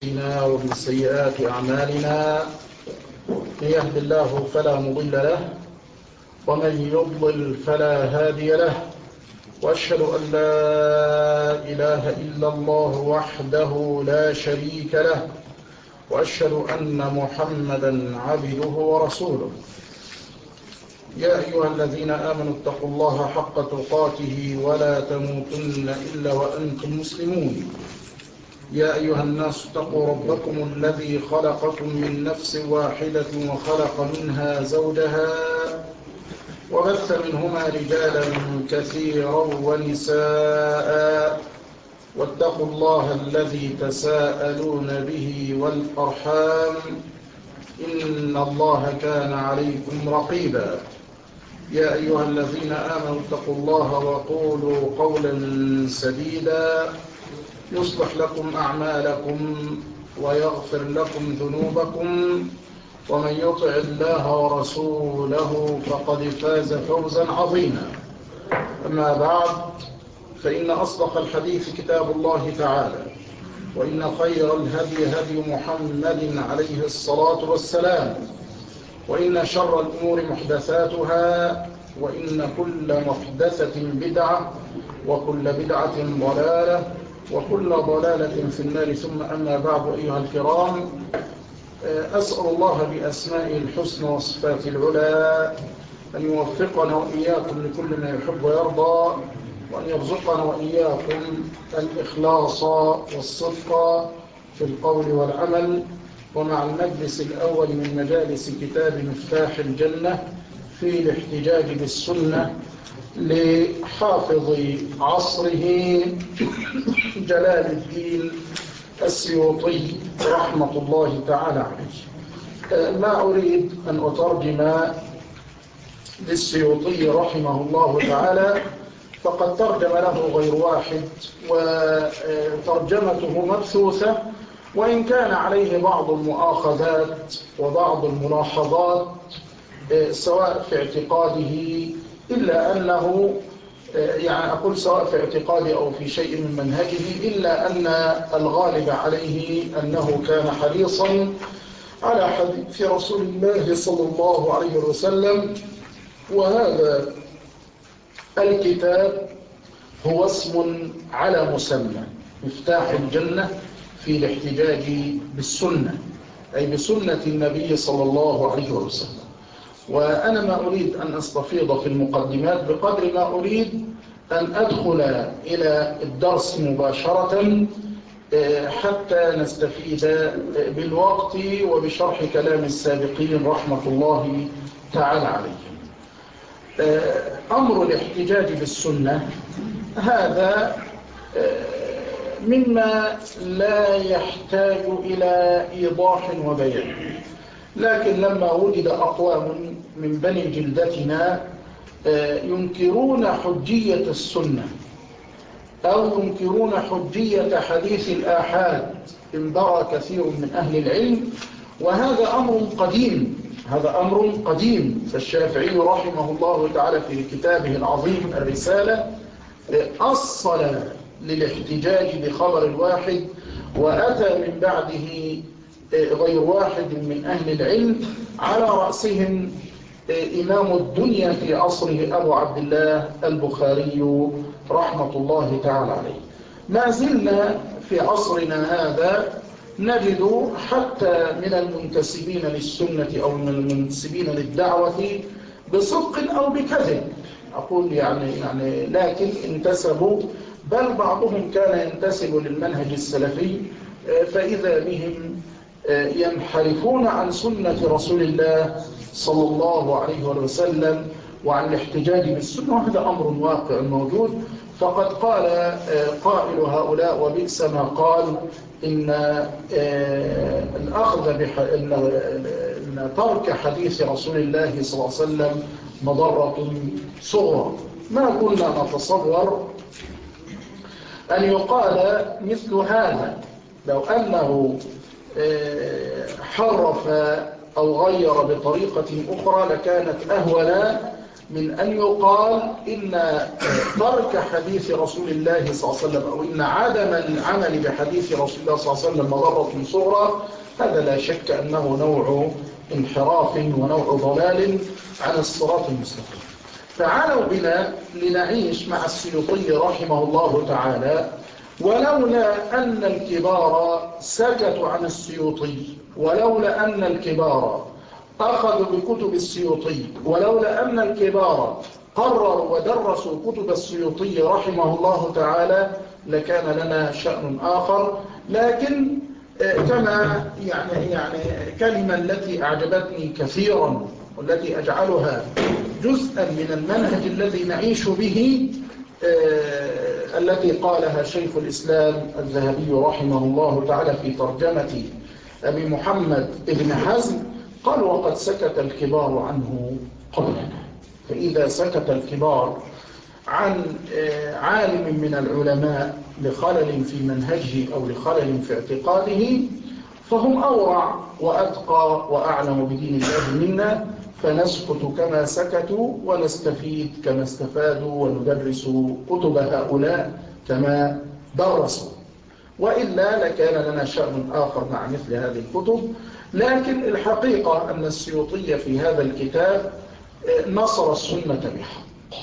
ومن سيئات أعمالنا من يهد الله فلا مضل له ومن يضلل فلا هادي له وأشهد أن لا إله إلا الله وحده لا شريك له وأشهد أن محمدا عبده ورسوله. يا أيها الذين آمنوا اتقوا الله حق تقاته ولا تموتن إلا وأنتم مسلمون. يا أيها الناس اتقوا ربكم الذي خلقكم من نفس واحدة وخلق منها زوجها وبث منهما رجالا كثيرا ونساء واتقوا الله الذي تساءلون به والأرحام إن الله كان عليكم رقيبا. يا أيها الذين آمنوا اتقوا الله وقولوا قولا سديدا يصلح لكم أعمالكم ويغفر لكم ذنوبكم ومن يطع الله ورسوله فقد فاز فوزا عظيما. أما بعد فإن أصدق الحديث كتاب الله تعالى وإن خير الهدي هدي محمد عليه الصلاة والسلام وإن شر الأمور محدثاتها وإن كل محدثة بدعة وكل بدعة ضلالة وكل ضلالة في النار. ثم أما بعد أيها الكرام، أسأل الله بأسمائه الحسنى وصفاته العلى أن يوفقنا وإياكم لكل ما يحب ويرضى وأن يرزقنا وإياكم الإخلاص والصدق في القول والعمل. ومع المجلس الأول من مجالس كتاب مفتاح الجنة في الاحتجاج بالسنة لحافظ عصره جلال الدين السيوطي رحمة الله تعالى عليه. ما أريد أن أترجم للسيوطي رحمه الله تعالى، فقد ترجم له غير واحد وترجمته مبثوثة، وإن كان عليه بعض المؤاخذات وبعض الملاحظات سواء في اعتقاده، إلا أنه يعني أقول سواء في اعتقاده أو في شيء من منهجه، إلا أن الغالب عليه أنه كان حريصا على حديث رسول الله صلى الله عليه وسلم. وهذا الكتاب هو اسم على مسمى، مفتاح الجنة في الاحتجاج بالسنة، أي بسنة النبي صلى الله عليه وسلم. وأنا ما أريد أن أستفيض في المقدمات بقدر ما أريد أن أدخل إلى الدرس مباشرة حتى نستفيد بالوقت وبشرح كلام السابقين رحمة الله تعالى عليهم. أمر الاحتجاج بالسنة هذا مما لا يحتاج إلى إيضاح وبيان، لكن لما وجد أقوام من بني جلدتنا ينكرون حجية السنة أو ينكرون حجية حديث الآحاد انبرى كثير من أهل العلم، وهذا أمر قديم، هذا أمر قديم. فالشافعي رحمه الله تعالى في كتابه العظيم الرسالة أصل للاحتجاج بخبر الواحد، وأتى من بعده غير واحد من أهل العلم، على رأسهم إمام الدنيا في عصره أبو عبد الله البخاري رحمة الله تعالى عليه. ما زلنا في عصرنا هذا نجد حتى من المنتسبين للسنة أو من المنتسبين للدعوة بصدق أو بكذب، أقول يعني لكن انتسبوا، بل بعضهم كان ينتسب للمنهج السلفي، فإذا بهم ينحرفون عن سنة رسول الله صلى الله عليه وسلم وعن الاحتجاج بالسنة، وهذا أمر واقع موجود. فقد قال قائل هؤلاء وبئس ما قال إن إن ترك حديث رسول الله صلى الله عليه وسلم مضرة صغرى. ما كنا نتصور أن يقال مثل هذا، لو أنه حرف أو غير بطريقة أخرى لكانت أهولا من أن يقال إن ترك حديث رسول الله صلى الله عليه وسلم أو إن عدم العمل بحديث رسول الله صلى الله عليه وسلم مضرة صغرى، هذا لا شك أنه نوع انحراف ونوع ضلال عن الصراط المستقيم. فعلوا بنا لنعيش مع السيوطي رحمه الله تعالى، ولولا أن الكبار سكتوا عن السيوطي، ولولا أن الكبار أخذوا بكتب السيوطي، ولولا أن الكبار قرروا ودرسوا كتب السيوطي رحمه الله تعالى، لكان لنا شأن آخر. لكن كما يعني كلمة التي أعجبتني كثيرا والتي أجعلها جزءا من المنهج الذي نعيش به، التي قالها شيخ الإسلام الذهبي رحمه الله تعالى في ترجمة أبي محمد ابن حزم، قال: وقد سكت الكبار عنه قبلنا. فإذا سكت الكبار عن عالم من العلماء لخلل في منهجه أو لخلل في اعتقاده، فهم أورع وأتقى وأعلم بدين الله منا، فنسكت كما سكتوا ونستفيد كما استفادوا وندرس كتب هؤلاء كما درسوا، وإلا لكان لنا شأن آخر مع مثل هذه الكتب. لكن الحقيقة أن السيوطي في هذا الكتاب نصر السنة بحق.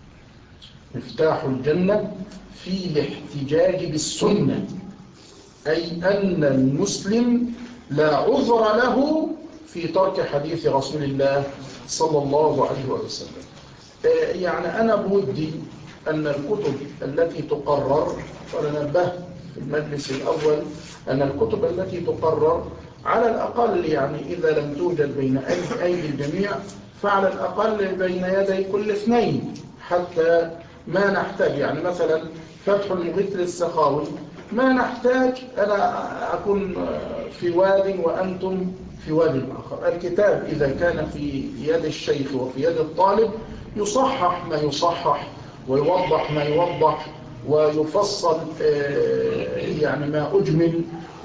مفتاح الجنة في الاحتجاج بالسنة، أي أن المسلم لا عذر له في ترك حديث رسول الله صلى الله عليه وسلم. يعني أنا بودي أن الكتب التي تقرر، وننبه في المجلس الأول أن الكتب التي تقرر على الأقل، يعني إذا لم توجد بين أيدي الجميع، فعلى الأقل بين يدي كل اثنين، حتى ما نحتاج. يعني مثلا فتح المغيث للسخاوي، ما نحتاج أنا أكون في واد وأنتم في واد آخر. الكتاب إذا كان في يد الشيخ وفي يد الطالب يصحح ما يصحح، ويوضح ما يوضح، ويفصل يعني ما أجمل،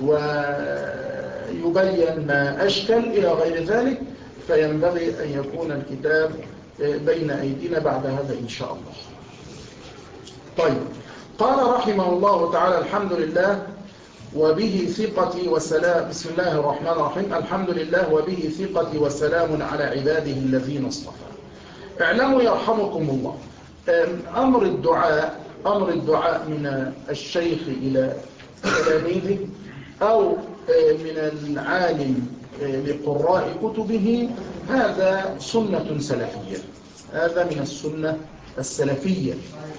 ويبين ما أشكل إلى غير ذلك. فينبغي أن يكون الكتاب بين أيدينا بعد هذا إن شاء الله. طيب، قال رحمه الله تعالى: الحمد لله وبه ثقتي وسلام. بسم الله الرحمن الرحيم. الحمد لله وبه ثقتي وسلام على عباده الذين اصطفى. اعلموا يرحمكم الله، أمر الدعاء من الشيخ إلى تلاميذه أو من العالم لقراء كتبه، هذا سنة سلفية، هذا من السنة السلفية.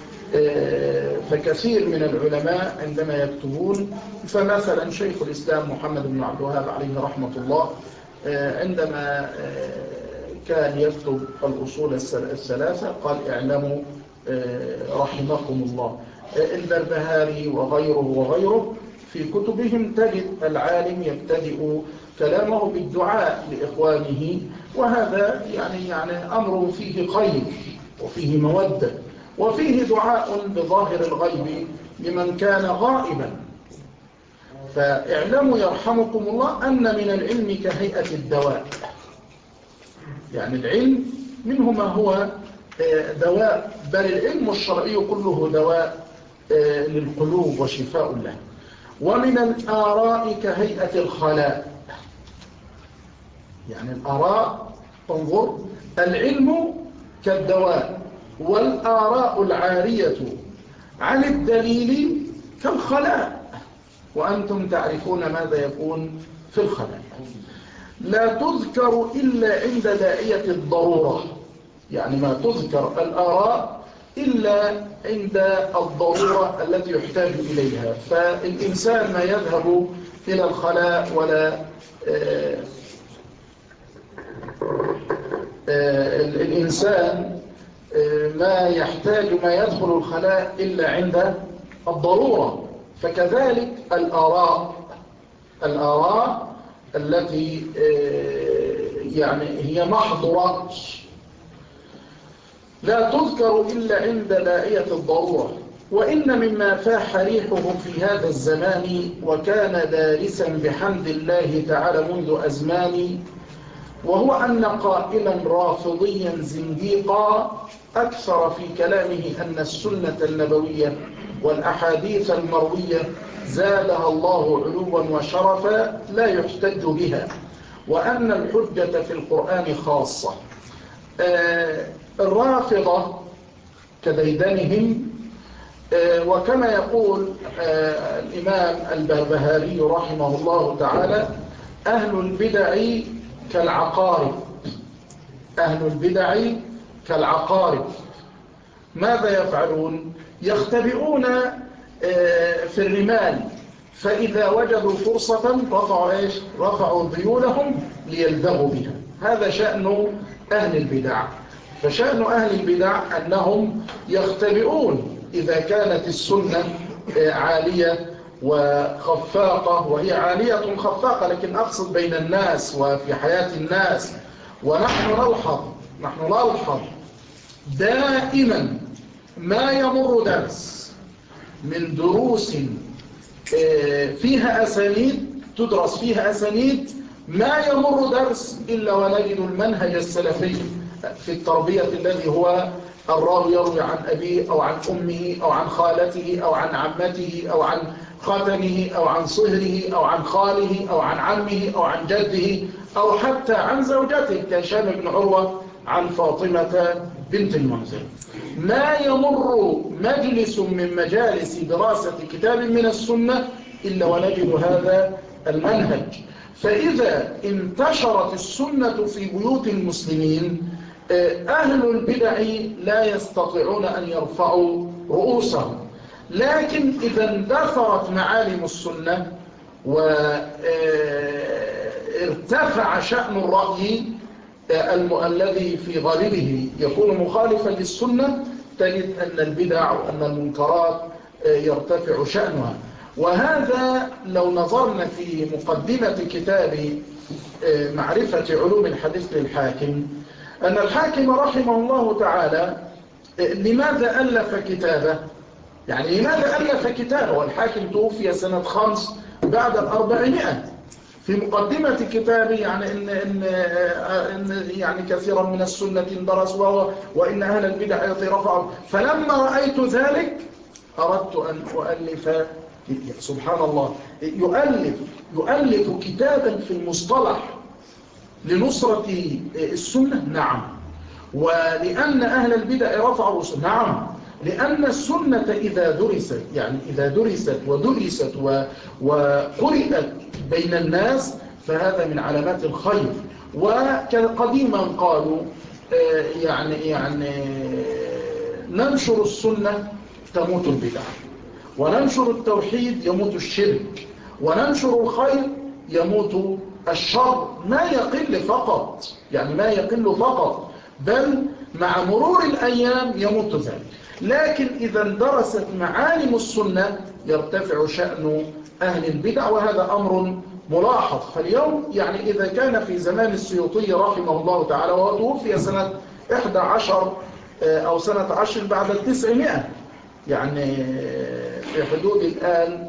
فكثير من العلماء عندما يكتبون، فمثلا شيخ الإسلام محمد بن عبد الوهاب عليه رحمة الله عندما كان يكتب الأصول الثلاثة قال: اعلموا رحمكم الله. البربهاري وغيره في كتبهم تجد العالم يبتدئ كلامه بالدعاء لإخوانه، وهذا يعني أمر فيه خير وفيه مودة وفيه دعاء بظاهر الغيب لمن كان غائبا. فاعلموا يرحمكم الله أن من العلم كهيئة الدواء، يعني العلم منه ما هو دواء، بل العلم الشرعي كله دواء للقلوب وشفاء له. ومن الآراء كهيئة الخلاء، يعني الآراء، انظر، العلم كالدواء، والآراء العارية عن الدليل كالخلاء، وأنتم تعرفون ماذا يكون في الخلاء. لا تذكر إلا عند داعية الضرورة، يعني ما تذكر الآراء إلا عند الضرورة التي يحتاج إليها. فالإنسان ما يذهب إلى الخلاء ولا الإنسان ما يحتاج ما يدخل الخلاء إلا عند الضرورة. فكذلك الآراء التي يعني هي محض لا تذكر إلا عند داعية الضرورة. وإن مما فاح ريحه في هذا الزمان وكان دارسا بحمد الله تعالى منذ أزمان وهو أن قائلا رافضيا زنديقا أكثر في كلامه أن السنة النبوية والأحاديث المروية زادها الله علوا وشرفا لا يحتج بها، وأن الحجة في القرآن خاصة. الرافضة كديدنهم، وكما يقول الإمام البربهاري رحمه الله تعالى: أهل البدع كالعقارب. أهل البدع كالعقارب. ماذا يفعلون؟ يختبئون في الرمال، فإذا وجدوا فرصة رفعوا ذيولهم ليلدغوا بها. هذا شأن أهل البدع. فشأن أهل البدع أنهم يختبئون إذا كانت السنة عالية وخفاقة، وهي عالية خفاقة، لكن أقصد بين الناس وفي حياة الناس. ونحن نلحظ دائما ما يمر درس من دروس فيها أسانيد، تدرس فيها أسانيد، ما يمر درس إلا ونجد المنهج السلفي في التربية الذي هو الراوي يروي عن أبيه أو عن أمه أو عن خالته أو عن عمته أو عن خاتنه أو عن صهره أو عن خاله أو عن عمه أو عن جده أو حتى عن زوجته كهشام بن عروة عن فاطمة بنت المنذر. ما يمر مجلس من مجالس دراسة كتاب من السنة إلا ونجد هذا المنهج. فإذا انتشرت السنة في بيوت المسلمين، أهل البدع لا يستطيعون أن يرفعوا رؤوسهم. لكن إذا اندثرت معالم السنة وارتفع شأن الرأي الذي في غالبه يكون مخالفا للسنة، تجد أن البدع وأن المنكرات يرتفع شأنها. وهذا لو نظرنا في مقدمة كتاب معرفة علوم الحديث للحاكم، أن الحاكم رحمه الله تعالى لماذا ألف كتابه؟ يعني لماذا ألف كتابه؟ والحاكم توفي سنة 5 بعد 400. في مقدمة كتابه يعني إن يعني كثيرا من السنة اندرس وإن أهل البدع رفعوا. فلما رأيت ذلك أردت أن أؤلف. سبحان الله، يؤلف كتابا في المصطلح لنصرة السنة. نعم. ولأن أهل البدع رفعوا السنة. نعم. لأن السنة إذا درست، يعني إذا درست ودرست وقرئت بين الناس، فهذا من علامات الخير. وقديما قالوا يعني ننشر السنة تموت البدع، وننشر التوحيد يموت الشرك، وننشر الخير يموت الشر. ما يقل فقط، يعني ما يقل فقط، بل مع مرور الأيام يموت ذلك. لكن إذا اندرست معالم السنة يرتفع شأن أهل البدع، وهذا أمر ملاحظ. فاليوم يعني إذا كان في زمان السيوطي رحمه الله تعالى، وهو توفي سنة 11 أو سنة 10 بعد 900، يعني في حدود الآن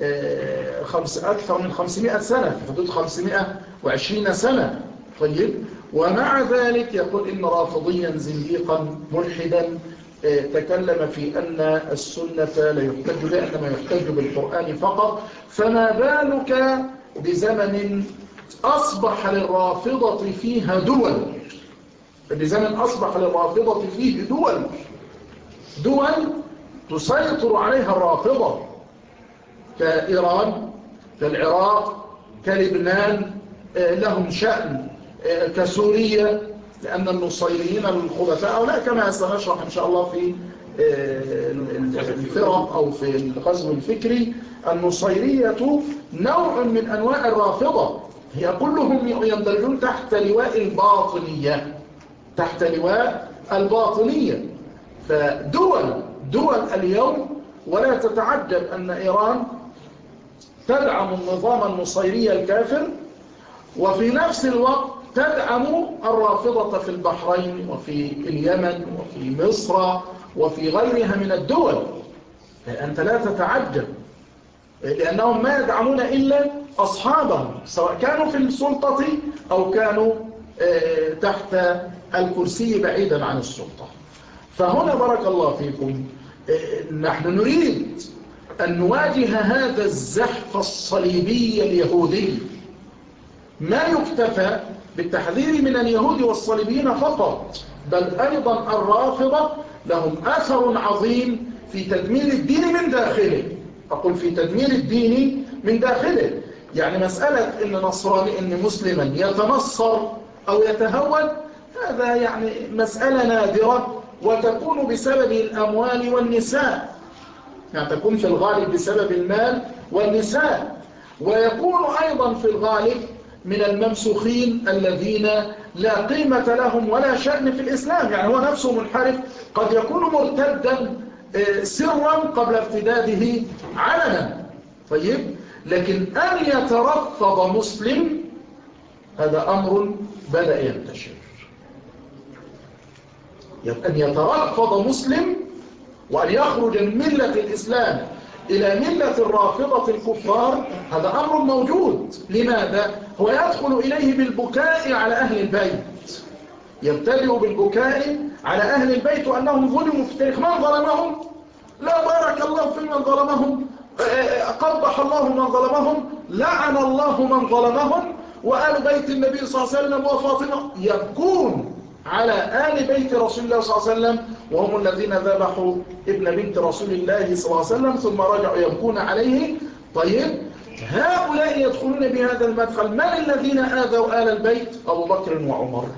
أكثر من 500 سنة، في حدود 520 سنة. طيب، ومع ذلك يقول إن رافضيا زنديقا ملحدا تكلم في أن السنة لا يحتج بها، إنما يحتج بالقرآن فقط. فما بالك بزمن أصبح للرافضة فيها دول، بزمن أصبح للرافضة فيه دول تسيطر عليها الرافضة، كإيران، كالعراق، كلبنان، لهم شأن، كسوريا، لأن النصيريين الخبثاء، أو لا كما سنشرح إن شاء الله في الفرق أو في الغزو الفكري، النصيرية نوع من أنواع الرافضة، هي كلهم يندرجون تحت لواء الباطنية، تحت لواء الباطنية. فدول اليوم، ولا تتعجب أن إيران تدعم النظام النصيري الكافر، وفي نفس الوقت تدعم الرافضة في البحرين وفي اليمن وفي مصر وفي غيرها من الدول. أنت لا تتعجب، لأنهم ما يدعمون إلا أصحابهم، سواء كانوا في السلطة أو كانوا تحت الكرسي بعيدا عن السلطة. فهنا بارك الله فيكم نحن نريد أن نواجه هذا الزحف الصليبي اليهودي. ما يكتفى بالتحذير من اليهود والصليبيين فقط، بل أيضا الرافضة لهم أثر عظيم في تدمير الدين من داخله. أقول في تدمير الدين من داخله، يعني مسألة إن نصراني إن مسلما يتنصر أو يتهود، هذا يعني مسألة نادرة، وتكون بسبب الأموال والنساء، يعني تكون في الغالب بسبب المال والنساء، ويكون أيضا في الغالب من الممسوخين الذين لا قيمة لهم ولا شأن في الإسلام، يعني هو نفسه منحرف، قد يكون مرتدا سرا قبل ارتداده علنا. طيب، لكن أن يترفض مسلم هذا أمر بدأ ينتشر. أن يترفض مسلم وأن يخرج من ملة الإسلام إلى ملة الرافضة الكفار هذا أمر موجود. لماذا؟ هو يدخل إليه بالبكاء على أهل البيت، يبتدئ بالبكاء على أهل البيت وأنهم ظلموا في التاريخ. من ظلمهم؟ لا بارك الله في من ظلمهم، قبح الله من ظلمهم، لعن الله من ظلمهم، وآل بيت النبي صلى الله عليه وسلم وفاطمة يبكون على آل بيت رسول الله صلى الله عليه وسلم، وهم الذين ذبحوا ابن بنت رسول الله صلى الله عليه وسلم ثم رجعوا يبكون عليه. طيب، هؤلاء يدخلون بهذا المدخل. من الذين آذوا آل البيت؟ أبو بكر وعمر.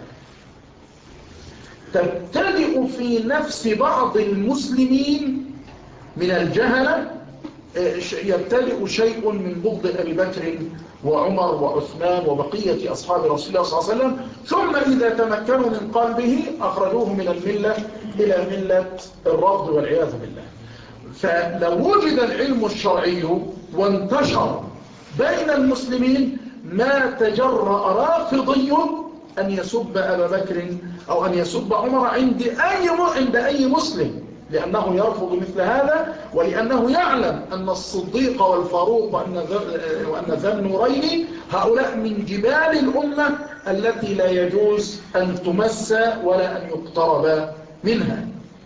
تبتدئ في نفس بعض المسلمين من الجهلة يبتدئ شيء من بغض أبي بكر وعمر وعثمان وبقية أصحاب رسول الله صلى الله عليه وسلم، ثم إذا تمكنوا من قلبه أخرجوه من الملة إلى ملة الرفض والعياذ بالله. فلو وجد العلم الشرعي وانتشر بين المسلمين ما تجرأ رافضي أن يسب أبا بكر أو أن يسب عمر عند أي مسلم، لأنه يرفض مثل هذا، ولأنه يعلم أن الصديق والفاروق وأن ذا النورين هؤلاء من جبال الأمة التي لا يجوز أن تمس ولا أن يقترب منها.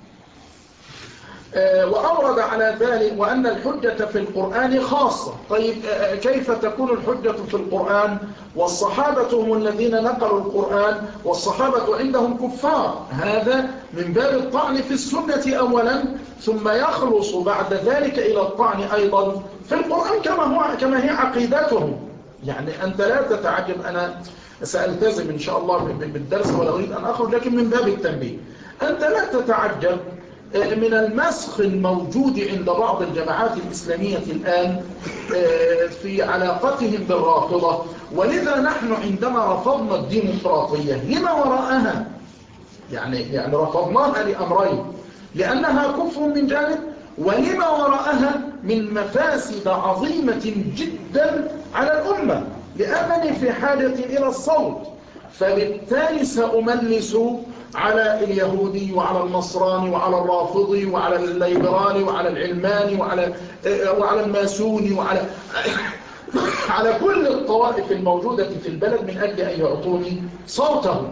وأورد على ذلك وأن الحجة في القرآن خاصة. طيب، كيف تكون الحجة في القرآن والصحابة هم الذين نقلوا القرآن والصحابة عندهم كفار؟ هذا من باب الطعن في السنة أولا، ثم يخلص بعد ذلك إلى الطعن أيضا في القرآن كما هي عقيدتهم. يعني أنت لا تتعجب، أنا سألتزم إن شاء الله بالدرس ولا أريد أن أخرج، لكن من باب التنبيه أنت لا تتعجب من المسخ الموجود عند بعض الجماعات الإسلامية الآن في علاقتهم بالرافضة. ولذا نحن عندما رفضنا الديمقراطية لما وراءها، يعني رفضناها لأمرين: لأنها كفر من جانب، ولما وراءها من مفاسد عظيمة جدا على الأمة، لأنني في حاجة إلى الصوت. فبالتالي سأملس على اليهودي وعلى النصراني وعلى الرافضي وعلى الليبرالي وعلى العلماني وعلى الماسوني على كل الطوائف الموجودة في البلد من أجل أن يعطوني صوته.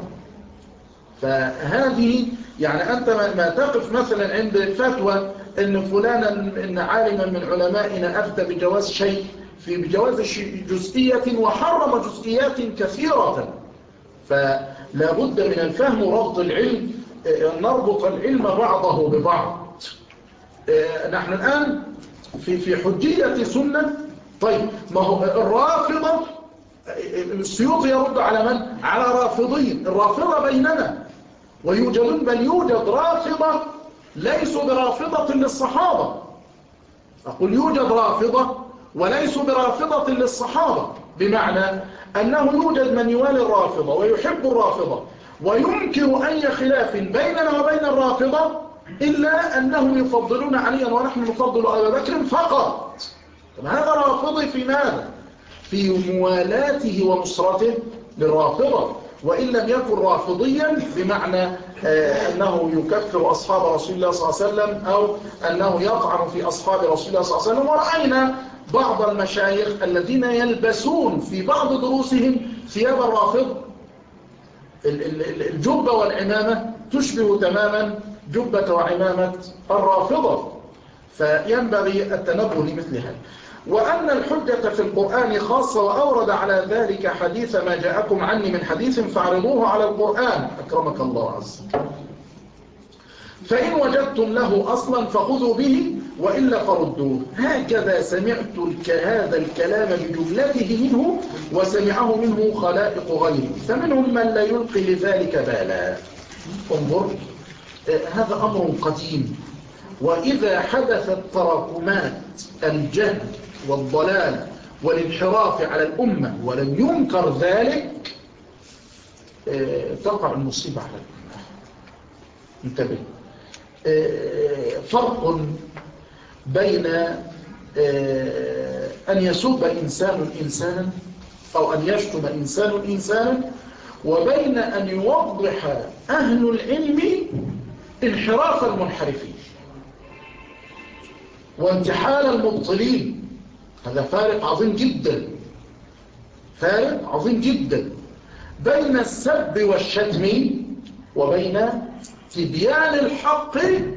فهذه يعني أنت ما تقف مثلا عند فتوى أن فلانا إن عالما من علمائنا أفتى بجواز شيء بجواز جزئية وحرم جزئيات كثيرة، فلا بد من الفهم وربط العلم، نربط العلم بعضه ببعض. نحن الآن في حجية سنة. طيب، ما هو الرافضة، السيوطي يرد على من؟ على رافضين. الرافضة بيننا ويوجدون، بل يوجد رافضة ليسوا برافضة للصحابة. أقول يوجد رافضة وليسوا برافضة للصحابة، بمعنى أنه يوجد من يوالي الرافضة ويحب الرافضة وينكر أي خلاف بيننا وبين الرافضة، إلا أنهم يفضلون عليا ونحن نفضل أبا بكر فقط. هذا رافضي في ماذا؟ في موالاته ونصرته للرافضة، وإن لم يكن رافضيا بمعنى أنه يكفر أصحاب رسول الله صلى الله عليه وسلم أو أنه يطعن في أصحاب رسول الله صلى الله عليه وسلم. ورأينا بعض المشايخ الذين يلبسون في بعض دروسهم ثياب الرافض، الجبة والعمامة تشبه تماما جبة وعمامة الرافضة، فينبغي التنبه لمثل هذا. وأن الحجة في القرآن خاصة، وأورد على ذلك حديث ما جاءكم عني من حديث فاعرضوه على القرآن أكرمك الله عز وجل، فإن وجدتم له أصلا فخذوا به وإلا فردوه. هكذا سمعت هذا الكلام بجملته منه، وسمعه منه خلائق غيره، فمنهم من لا يلقي لذلك بالا. انظر، هذا أمر قديم، وإذا حدثت تراكمات الجهل والضلال والانحراف على الأمة ولم ينكر ذلك تقع المصيبة على الأمة. انتبه، فرق بين أن يسب إنسان إنسانا أو أن يشتم إنسان إنسانا، وبين أن يوضح أهل العلم انحراف المنحرفين وانتحال المبطلين. هذا فارق عظيم جدا، فارق عظيم جدا بين السب والشتم وبين تبيان الحق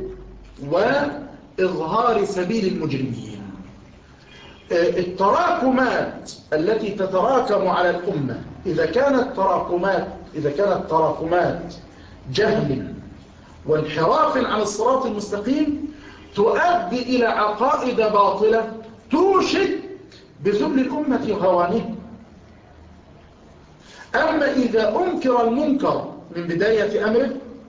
وإظهار سبيل المجرمين. التراكمات التي تتراكم على الأمة إذا كانت تراكمات جهل وانحراف عن الصراط المستقيم تؤدي إلى عقائد باطلة توشك بذل الأمة وهوانه. أما إذا أنكر المنكر من بداية أمره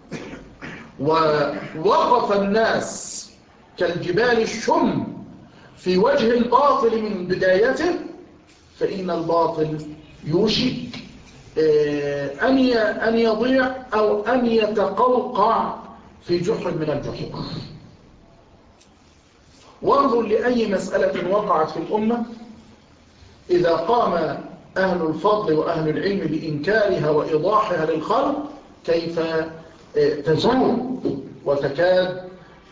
ووقف الناس كالجبال الشم في وجه الباطل من بدايته، فإن الباطل يوشك أن يضيع أو أن يتقوقع في جحر من الجحور. وانظر لأي مسألة وقعت في الأمة، إذا قام أهل الفضل وأهل العلم بإنكارها وإيضاحها للخلق كيف تزول وتكاد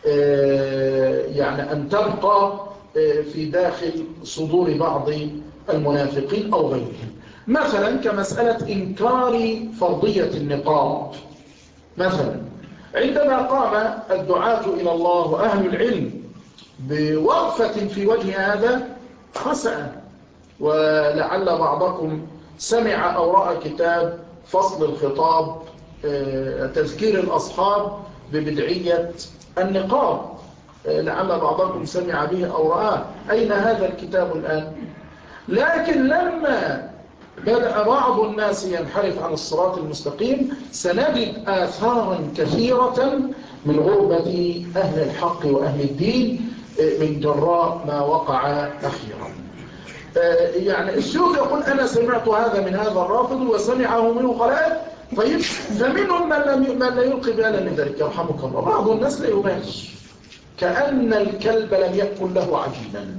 يعني أن تبقى في داخل صدور بعض المنافقين أو غيرهم. مثلا كمسألة إنكار فرضية النقاب. مثلا عندما قام الدعاة إلى الله وأهل العلم بوقفة في وجه هذا خسأ، ولعل بعضكم سمع أو رأى كتاب فصل الخطاب تذكير الأصحاب ببدعية النقاب، لعل بعضكم سمع به أو رآه. أين هذا الكتاب الآن؟ لكن لما بدأ بعض الناس ينحرف عن الصراط المستقيم سنجد آثارا كثيرة من غربة أهل الحق وأهل الدين من جراء ما وقع أخيرا. يعني السيوط يقول أنا سمعت هذا من هذا الرافض وسمعه منه خلائق. طيب، فمنهم من لا يلقي بالا من ذلك يرحمك الله. بعض الناس لا يبالي، كأن الكلب لم يأكل له عجينا.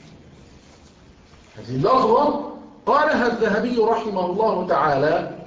هذه اللفظة قالها الذهبي رحمه الله تعالى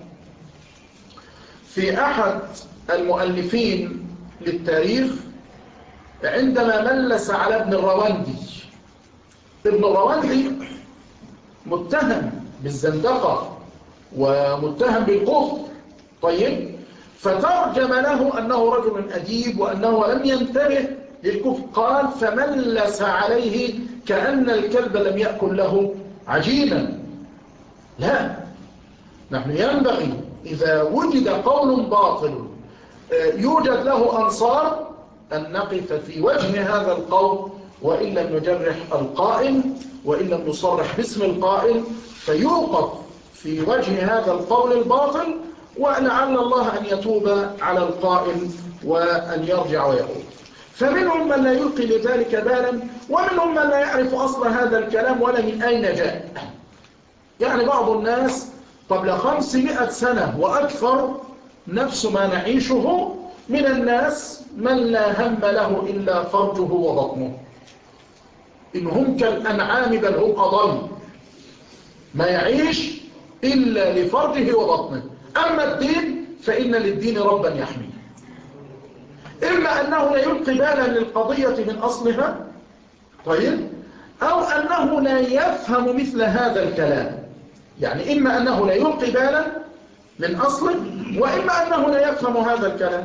في أحد المؤلفين للتاريخ عندما ملس على ابن الرواندي. ابن الرواندي متهم بالزندقة ومتهم بالكفر. طيب، فترجم له أنه رجل أديب وأنه لم ينتبه للكفر. قال فملس عليه كأن الكلب لم يأكل له عجينا. لا، نحن ينبغي إذا وجد قول باطل يوجد له أنصار أن نقف في وجه هذا القول، وإن لم نجرح القائل وإن لم نصرح باسم القائل، فيوقف في وجه هذا القول الباطل، ولعل الله أن يتوب على القائل وأن يرجع ويقول. فمنهم من لا يلقي لذلك بالا، ومنهم من لا يعرف أصل هذا الكلام ولا من أين جاء. يعني بعض الناس قبل 500 سنة وأكثر نفس ما نعيشه من الناس من لا هم له إلا فرجه وبطنه، إن هم كالأنعام بل هم أضل، ما يعيش إلا لفرجه وبطنه. أما الدين فإن للدين ربا يحميه. إما أنه لا يلقي بالا للقضية من أصلها، طيب، أو أنه لا يفهم مثل هذا الكلام. يعني إما أنه لا يلقي بالا من أصله، وإما أنه لا يفهم هذا الكلام.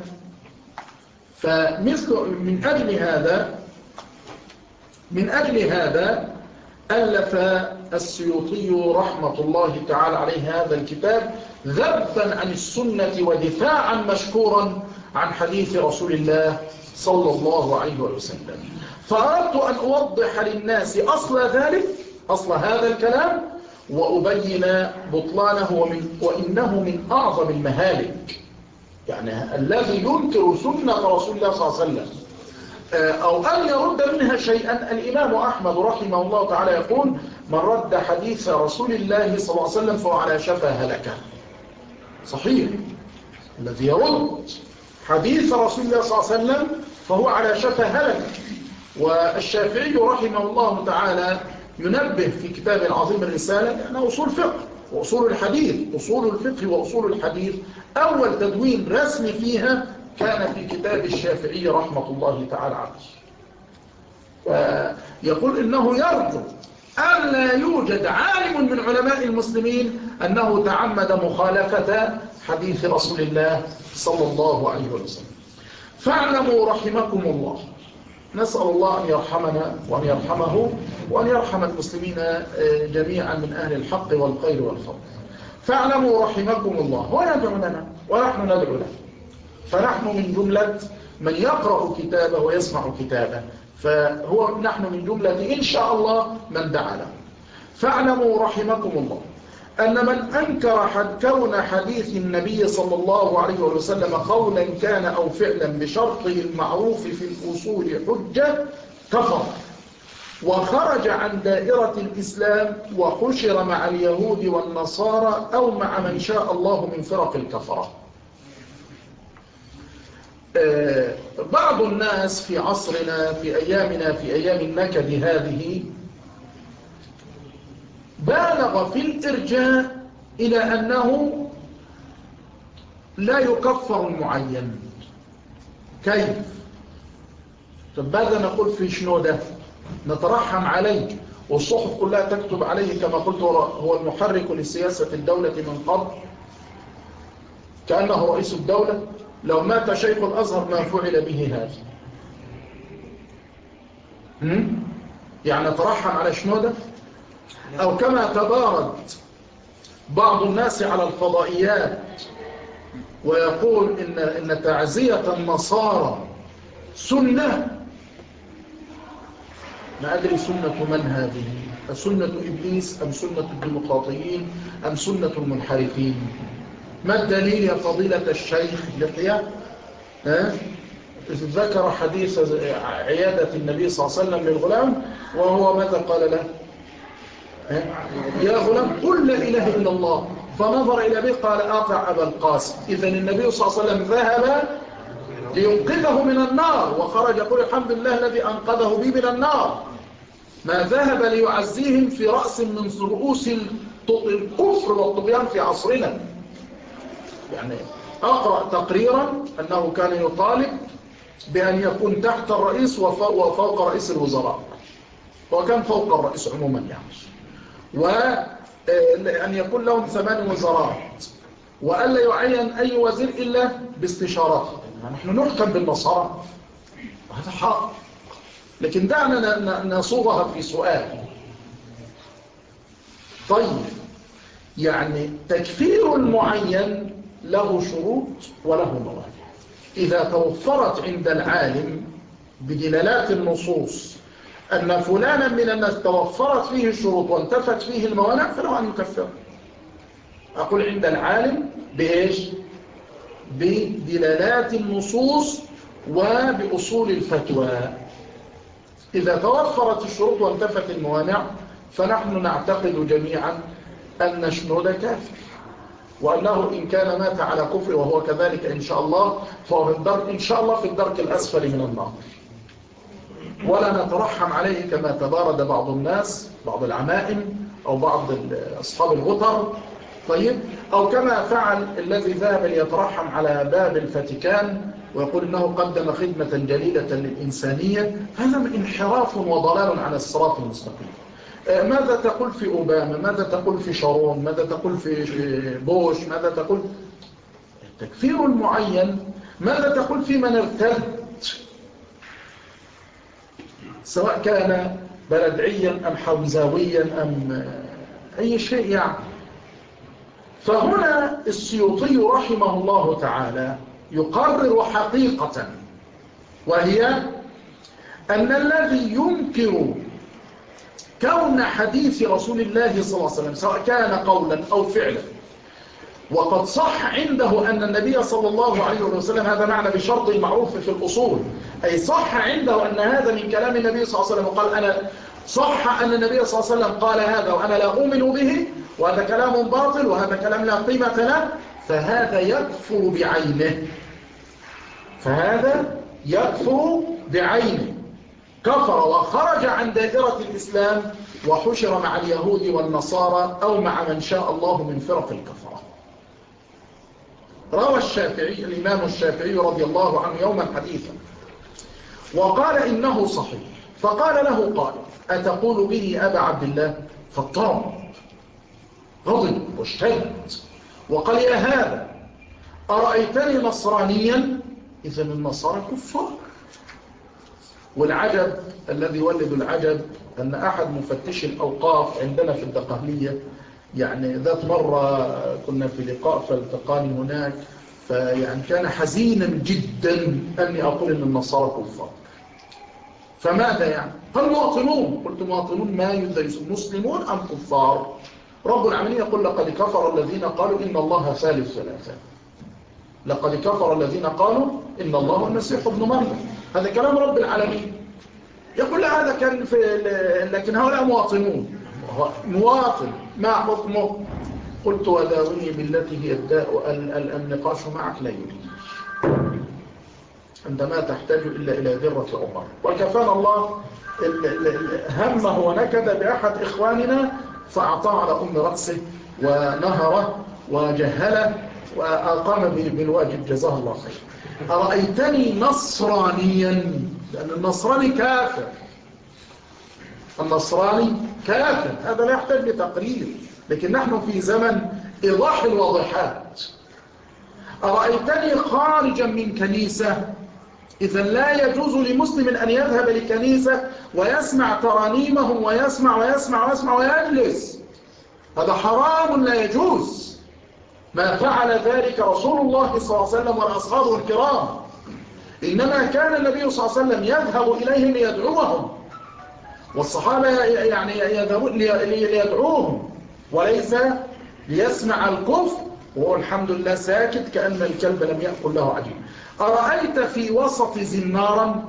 فمثل من أجل هذا ألف السيوطي رحمة الله تعالى عليه هذا الكتاب ذبا عن السنة ودفاعا مشكورا عن حديث رسول الله صلى الله عليه وسلم. فأردت أن أوضح للناس أصل هذا الكلام، وأبين بطلانه وإنه من أعظم المهالك. يعني الذي ينكر سنة رسول الله صلى الله عليه وسلم أو أن يرد منها شيئا، الإمام أحمد رحمه الله تعالى يقول: من رد حديث رسول الله صلى الله عليه وسلم فهو على شفا هلكة. صحيح، الذي يرد حديث رسول الله صلى الله عليه وسلم فهو على شفا هلكة. والشافعي رحمه الله تعالى ينبه في كتاب العظيم الرسالة لأن أصول فقه وأصول الحديث، أصول الفقه وأصول الحديث أول تدوين رسمي فيها كان في كتاب الشافعي رحمة الله تعالى عليه. فيقول إنه يرجو أن لا يوجد عالم من علماء المسلمين أنه تعمد مخالفة حديث رسول الله صلى الله عليه وسلم. فاعلموا رحمكم الله، نسأل الله أن يرحمنا وأن يرحمه وأن يرحم المسلمين جميعا من أهل الحق والخير والفضل. فاعلموا رحمكم الله، هو يدعو لنا ونحن ندعو له، فنحن من جملة من يقرأ كتابه ويسمع كتابه، نحن من جملة إن شاء الله من دعا له. فاعلموا رحمكم الله أن من أنكر كون حديث النبي صلى الله عليه وسلم قولا كان أو فعلا بشرطه المعروف في الأصول حجة كفر وخرج عن دائرة الإسلام وحشر مع اليهود والنصارى أو مع من شاء الله من فرق الكفرة. بعض الناس في عصرنا في أيامنا في أيام النكد هذه بالغ في الإرجاء إلى أنه لا يكفر المعين. كيف؟ طب ماذا نقول في شنو ده؟ نترحم عليه والصحف كلها تكتب عليه كما قلت هو المحرك لسياسة الدولة من قبل كأنه رئيس الدولة. لو مات شيخ الأزهر ما فعل به هذا. يعني نترحم على شنو ده؟ أو كما تبارد بعض الناس على الفضائيات ويقول إن تعزية النصارى سنة. ما أدري سنة من هذه، سنة إبليس أم سنة الديمقراطيين أم سنة المنحرفين؟ ما الدليل يا فضيلة الشيخ لقيا؟ ذكر حديث عيادة النبي صلى الله عليه وسلم للغلام وهو ماذا قال له؟ يا غلام قل لا إله إلا الله. فنظر إلى به قال أطع أبا القاسم. إذن النبي صلى الله عليه وسلم ذهب لينقذه من النار وخرج يقول الحمد لله الذي أنقذه بي من النار. ما ذهب ليعزيهم في رأس من رؤوس الكفر والطغيان في عصرنا. يعني أقرأ تقريرا أنه كان يطالب بأن يكون تحت الرئيس وفوق رئيس الوزراء، وكان فوق الرئيس عموما يعني، وأن يكون لهم 8 وزارات، وألا يعين أي وزير إلا باستشارته. نحن نحكم بالنصارى هذا حق، لكن دعنا نصوغها في سؤال. طيب يعني تكفير المعين له شروط وله موانع. إذا توفرت عند العالم بدلالات النصوص أن فلانا من الناس توفرت فيه الشروط وانتفت فيه الموانع فله أن يكفر. أقول عند العالم بإيش؟ بدلالات النصوص وبأصول الفتوى. إذا توفرت الشروط وانتفت الموانع فنحن نعتقد جميعا أن شنود كافر، وأنه إن كان مات على كفر وهو كذلك إن شاء الله فهو إن شاء الله في الدرك الأسفل من النار. ولا نترحم عليه كما تبارد بعض الناس، بعض العمائم أو بعض أصحاب الغطر. طيب، أو كما فعل الذي ذهب ليترحم على باب الفاتيكان ويقول إنه قدم خدمة جليلة للإنسانية. هذا من انحراف وضلال عن الصراط المستقيم. ماذا تقول في أوباما، ماذا تقول في شارون، ماذا تقول في بوش، ماذا تقول التكفير المعين، ماذا تقول في من ارتد سواء كان بلدعيا أم حوزاويا أم أي شيء يعني. فهنا السيوطي رحمه الله تعالى يقرر حقيقة، وهي أن الذي ينكر كون حديث رسول الله صلى الله عليه وسلم سواء كان قولا أو فعلا وقد صح عنده أن النبي صلى الله عليه وسلم، هذا معنى بشرط المعروف في الأصول، أي صح عنده أن هذا من كلام النبي صلى الله عليه وسلم، وقال أنا صح أن النبي صلى الله عليه وسلم قال هذا وأنا لا أؤمن به وهذا كلام باطل وهذا كلام لا قيمة له، فهذا يكفر بعينه، فهذا يكفر بعينه، كفر وخرج عن دائرة الإسلام وحشر مع اليهود والنصارى أو مع من شاء الله من فرق الكفرة. روى الشافعي الإمام الشافعي رضي الله عنه يوما حديثا وقال إنه صحيح، فقال له قائل أتقول به أبا عبد الله؟ فاضطرب غضب واشتد وقال يا هذا أرأيتني نصرانيا؟ إذا النصارى كفار. والعجب الذي يولد العجب أن أحد مفتشي الأوقاف عندنا في الدقهلية، يعني ذات مرة كنا في لقاء فالتقاني هناك، فيعني كان حزينا جدا أني أقول أن النصارى كفار. فماذا يعني؟ قال مواطنون. قلت مواطنون ما يدرس مسلمون أم كفار؟ رب العالمين يقول لقد كفر الذين قالوا إن الله ثالث ثلاثة. لقد كفر الذين قالوا إن الله المسيح ابن مريم. هذا كلام رب العالمين. يقول هذا كان في لكن هؤلاء مواطنون. مواطن ما حكمه؟ قلت وداوني بالتي هي الداء، النقاش معك لا يريد، عندما تحتاج إلا إلى ذرة عمر. وكفانا الله همه ونكد بأحد إخواننا فأعطاه على أم رأسه ونهره وجهله وأقام بالواجب جزاه الله خير. أرأيتني نصرانيا؟ لأن النصراني كافر، النصراني كافر، هذا لا يحتاج لتقرير، لكن نحن في زمن إيضاح الواضحات. أرأيتني خارجا من كنيسة؟ إذا لا يجوز لمسلم أن يذهب لكنيسة ويسمع ترانيمهم ويسمع ويسمع ويسمع ويجلس، هذا حرام لا يجوز. ما فعل ذلك رسول الله صلى الله عليه وسلم والأصحاب الكرام، إنما كان النبي صلى الله عليه وسلم يذهب إليهم ليدعوهم، والصحابة يعني يذهبون ليدعوهم وليس ليسمع الكفر وهو الحمد لله ساكت كأن الكلب لم يأكل له عجين. أرأيت في وسط زنارا؟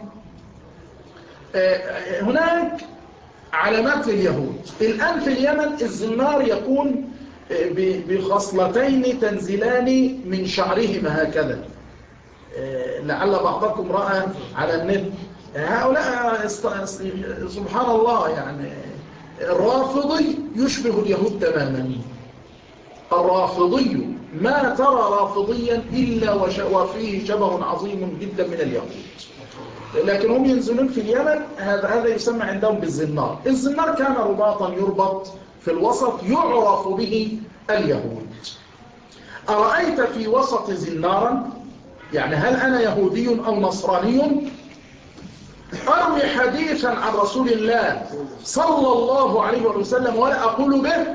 هناك علامات لليهود الآن في اليمن. الزنار يكون بخصلتين تنزلان من شعرهما هكذا، لعل بعضكم رأى على النت. هؤلاء سبحان الله يعني الرافضي يشبه اليهود تماما. الرافضي ما ترى رافضيا إلا وفيه شبه عظيم جدا من اليهود، لكن هم ينزلون في اليمن. هذا يسمى عندهم بالزنار. الزنار كان رباطا يربط في الوسط يعرف به اليهود. أرأيت في وسط زنارا؟ يعني هل أنا يهودي أو نصراني؟ أروي حديثا عن رسول الله صلى الله عليه وسلم ولا أقول به؟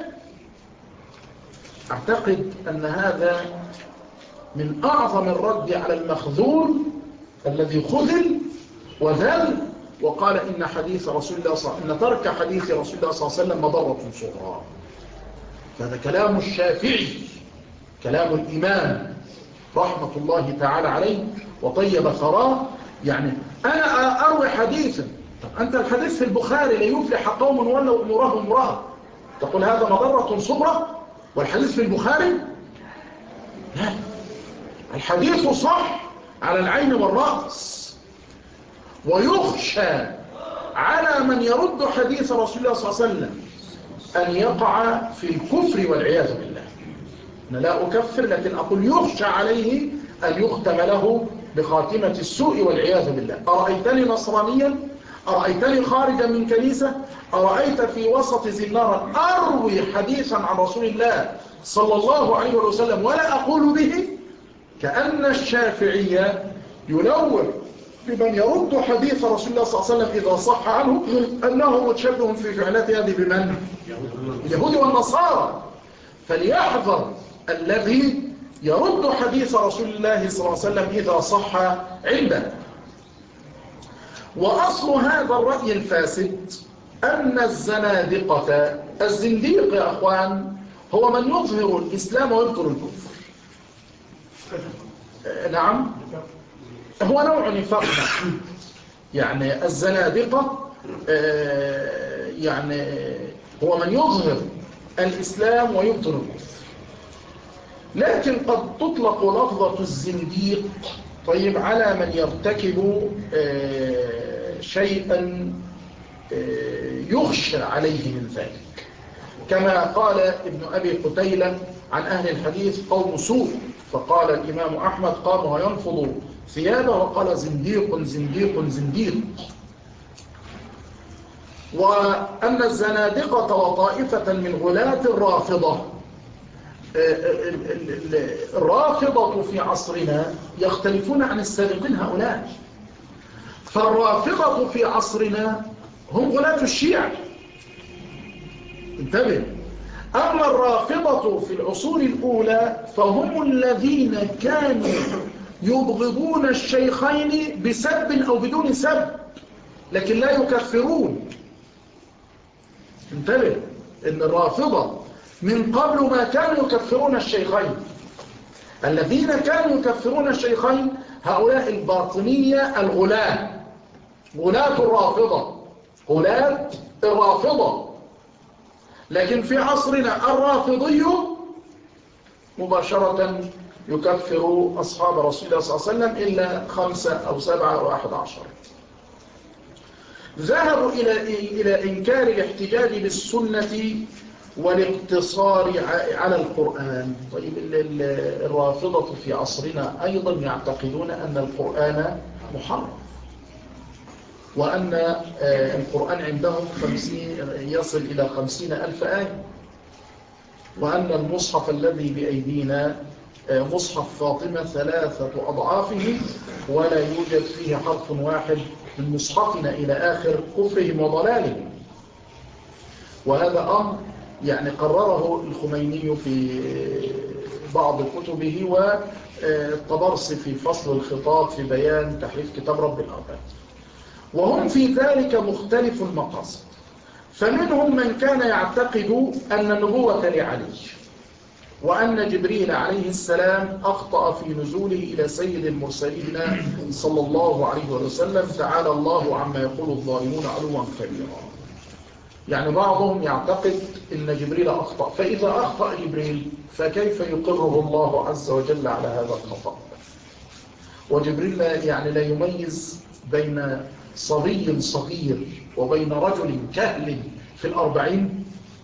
أعتقد أن هذا من أعظم الرد على المخذول الذي خذل وذل وقال إن حديث رسول الله إن ترك حديث رسول الله صلى الله عليه وسلم مضرة صغرى. هذا كلام الشافعي، كلام الإمام رحمة الله تعالى عليه وطيب ثراه. يعني أنا أروي حديثا، طب أنت الحديث في البخاري لا يفلح قوم ولوا أمورهم امرأة، تقول هذا مضرة صغرى والحديث في البخاري؟ لا، الحديث صح على العين والرأس، ويخشى على من يرد حديث رسول الله صلى الله عليه وسلم أن يقع في الكفر والعياذ بالله. أنا لا أكفر، لكن أقول يخشى عليه أن يختم له بخاتمة السوء والعياذ بالله. أرأيتني نصرانيا؟ أرأيتني خارجا من كنيسة، أرأيت في وسط زنارا أروي حديثا عن رسول الله صلى الله عليه وسلم ولا أقول به. كأن الشافعية ينور بمن يرد حديث رسول الله صلى الله عليه وسلم إذا صح عنه أنه متشبه في فعلات هذه بمن؟ اليهود والنصارى. فليحذر الذي يرد حديث رسول الله صلى الله عليه وسلم إذا صح عنده. وأصل هذا الرأي الفاسد أن الزنادقة، الزنديق يا أخوان هو من يظهر الإسلام ويبطل الكفر. نعم، هو نوع نفاق. يعني الزنادقة يعني هو من يظهر الإسلام ويبطل الكفر. لكن قد تطلق لفظة الزنديق طيب على من يرتكب شيئا يخشى عليه من ذلك، كما قال ابن أبي قتيلة عن أهل الحديث قوم سوء، فقال الإمام أحمد قام وينفض ثيابه وقال زنديق زنديق زنديق. وأن الزنادقة وطائفة من غلاة الرافضة، الرافضة في عصرنا يختلفون عن السابقين هؤلاء. فالرافضة في عصرنا هم غلاة الشيعة، انتبه. أما الرافضة في العصور الأولى فهم الذين كانوا يبغضون الشيخين بسب أو بدون سب، لكن لا يكفرون. انتبه إن الرافضة من قبل ما كانوا يكفرون الشيخين. الذين كانوا يكفرون الشيخين هؤلاء الباطنية الغلاة، غلاة الرافضة، غلاة الرافضة. لكن في عصرنا الرافضي مباشرة يكفر أصحاب رسول الله صلى الله عليه وسلم إلا 5 أو 7 أو 11. ذهبوا إلى إنكار الاحتجاج بالسنة والاقتصار على القرآن. طيب الرافضة في عصرنا أيضا يعتقدون أن القرآن محرف، وأن القرآن عندهم يصل إلى 50,000 آية، وأن المصحف الذي بأيدينا مصحف فاطمة 3 أضعافه ولا يوجد فيه حرف واحد من مصحفنا إلى آخر كفرهم وضلالهم. وهذا أمر يعني قرره الخميني في بعض كتبه، والطبرسي في فصل الخطاب في بيان تحريف كتاب رب الأرباب. وهم في ذلك مختلف المقاصد. فمنهم من كان يعتقد أن النبوة لعلي، وأن جبريل عليه السلام أخطأ في نزوله إلى سيد المرسلين صلى الله عليه وسلم، تعالى الله عما يقول الظالمون علوا كبيرا. يعني بعضهم يعتقد أن جبريل أخطأ، فإذا أخطأ جبريل فكيف يقره الله عز وجل على هذا الخطأ؟ وجبريل يعني لا يميز بين صبي صغير وبين رجل كهل في 40.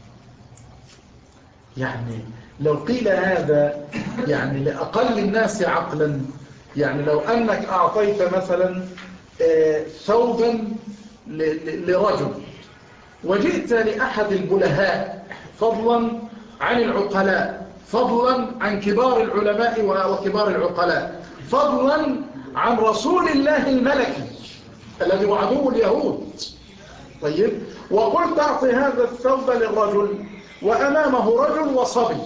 يعني لو قيل هذا يعني لأقل الناس عقلا، يعني لو أنك أعطيت مثلا ثوبا لرجل وجئت لأحد البلهاء فضلا عن العقلاء، فضلا عن كبار العلماء وكبار العقلاء، فضلا عن رسول الله الملكي الذي هو عدو اليهود، طيب، وقلت أعطي هذا الثوب للرجل وأمامه رجل وصبي،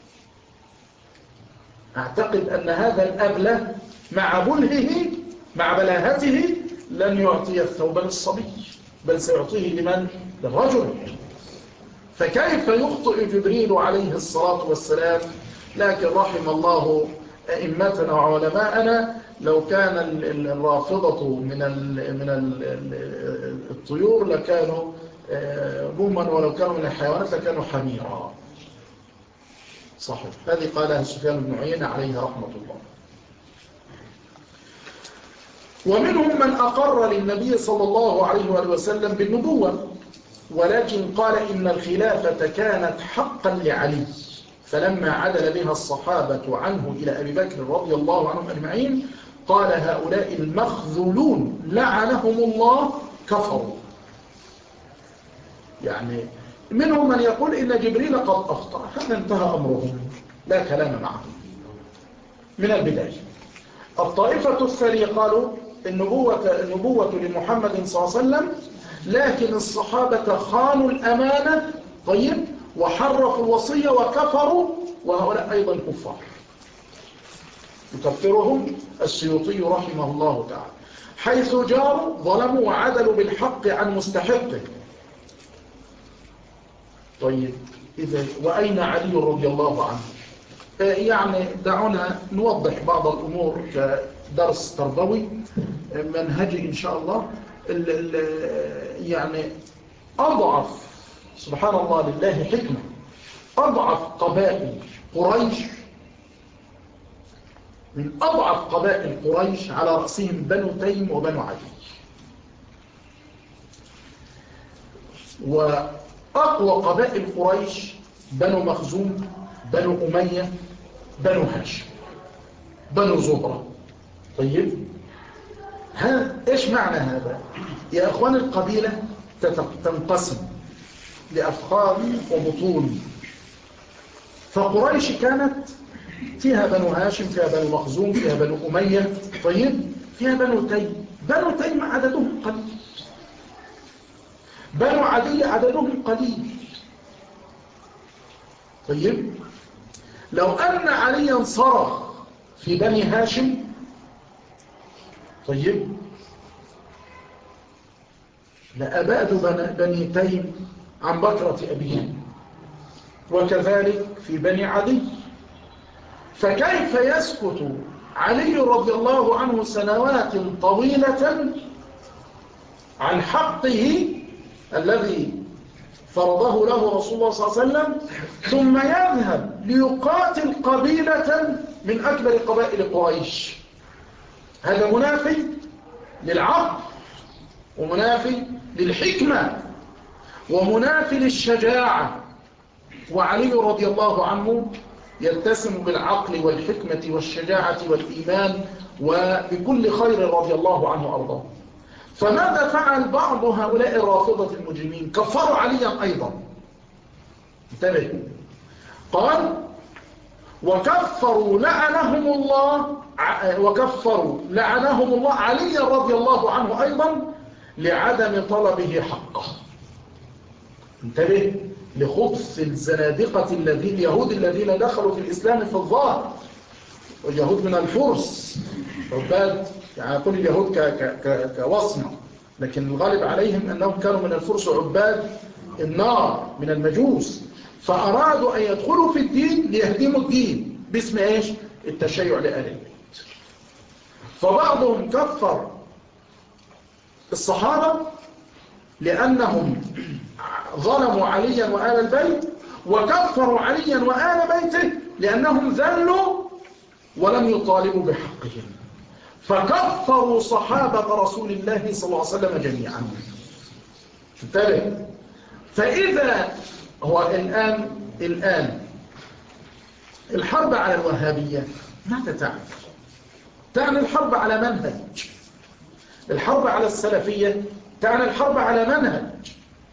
أعتقد أن هذا الأبله مع بلهه مع بلاهته لن يعطي الثوب للصبي، بل سيعطيه لمن؟ للرجل. فكيف يخطئ جبريل عليه الصلاة والسلام؟ لكن رحم الله أئمتنا وعلماءنا، لو كان الرافضة من الطيور لكانوا بوما، ولو كانوا من الحيوانات لكانوا حميرا. صحيح، هذه قالها سفيان بن عيينة عليه رحمة الله. ومنهم من أقر للنبي صلى الله عليه وسلم بالنبوة، ولكن قال إن الخلافة كانت حقا لعلي، فلما عدل بها الصحابة عنه إلى أبي بكر رضي الله عنهم أجمعين قال هؤلاء المخذولون لعنهم الله كفروا. يعني منهم من يقول إن جبريل قد أخطأ، هذا انتهى أمرهم، لا كلام معه من البداية. الطائفة الثانية قالوا النبوة لمحمد صلى الله عليه وسلم، لكن الصحابة خانوا الأمانة، طيب، وحرفوا الوصية وكفروا، وهؤلاء أيضا كفار. يكفرهم السيوطي رحمه الله تعالى، حيث جاروا ظلموا وعدلوا بالحق عن مستحقه. طيب، إذا وأين علي رضي الله عنه؟ يعني دعونا نوضح بعض الأمور كدرس تربوي منهجي إن شاء الله. يعني أضعف، سبحان الله لله حكمة، أضعف قبائل قريش، من أضعف قبائل قريش على رأسهم بنو تيم وبنو عدي، وأقوى قبائل قريش بنو مخزوم، بنو أمية، بنو هاشم، بنو زهرة. طيب، إيش معنى هذا؟ يا أخوان، القبيلة تنقسم لأفخاذ وبطون، فقريش كانت فيها بنو هاشم، فيها بنو مخزوم، فيها بنو أمية، طيب، فيها بنو تيم. بنو تيم عددهم قليل، بنو عدي عددهم قليل. طيب، لو أن عليا صرخ في بني هاشم، طيب، لأبادوا بني تيم عن بكرة أبيهم، وكذلك في بني عدي. فكيف يسكت علي رضي الله عنه سنوات طويلة عن حقه الذي فرضه له رسول الله صلى الله عليه وسلم، ثم يذهب ليقاتل قبيلة من أكبر قبائل قريش؟ هذا منافي للعقل، ومنافي للحكمة، ومنافي للشجاعة. وعلي رضي الله عنه يتسم بالعقل والحكمة والشجاعة والإيمان وبكل خير رضي الله عنه وأرضاه. فماذا فعل بعض هؤلاء الرافضة المجرمين؟ كفروا عليا أيضا. انتبه، قال: وكفروا لعنهم الله علي رضي الله عنه أيضا لعدم طلبه حقه. انتبه لخبث الزنادقة اليهود الذين دخلوا في الإسلام في الظاهر، واليهود من الفرس عباد، يعني أقول اليهود كوصمة، لكن الغالب عليهم أنهم كانوا من الفرس عباد النار من المجوس، فأرادوا أن يدخلوا في الدين ليهدموا الدين باسم إيش؟ التشيع لآل البيت. فبعضهم كفر الصحابة لأنهم ظلموا عليا وآل البيت، وكفروا عليا وآل بيته لأنهم ذلوا ولم يطالبوا بحقهم، فكفروا صحابة رسول الله صلى الله عليه وسلم جميعا. انتبه. فإذا هو الآن الحرب على الوهابية ماذا تعني؟ تعني الحرب على منهج. الحرب على السلفية تعني الحرب على منهج.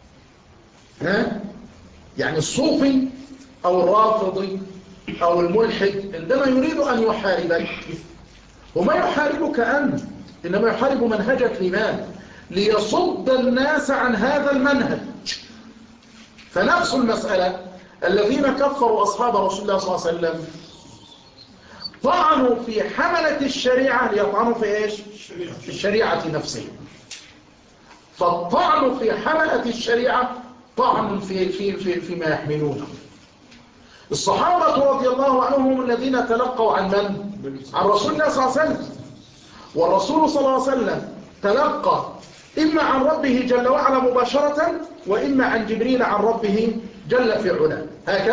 يعني الصوفي أو الرافضي أو الملحد عندما يريد أن يحاربك، وما يحاربك أنت، إنما يحارب منهجك. لماذا؟ ليصد الناس عن هذا المنهج. فنفس المسألة، الذين كفروا أصحاب رسول الله صلى الله عليه وسلم طعنوا في حملة الشريعة ليطعنوا في إيش؟ في الشريعة نفسها. فالطعن في حملة الشريعة طعن فيما يحملونه. الصحابة رضي الله عنهم الذين تلقوا عن من؟ عن رسول الله صلى الله عليه وسلم. والرسول صلى الله عليه وسلم تلقى إما عن ربه جل وعلا مباشرة، وإما عن جبريل عن ربه جل في علا.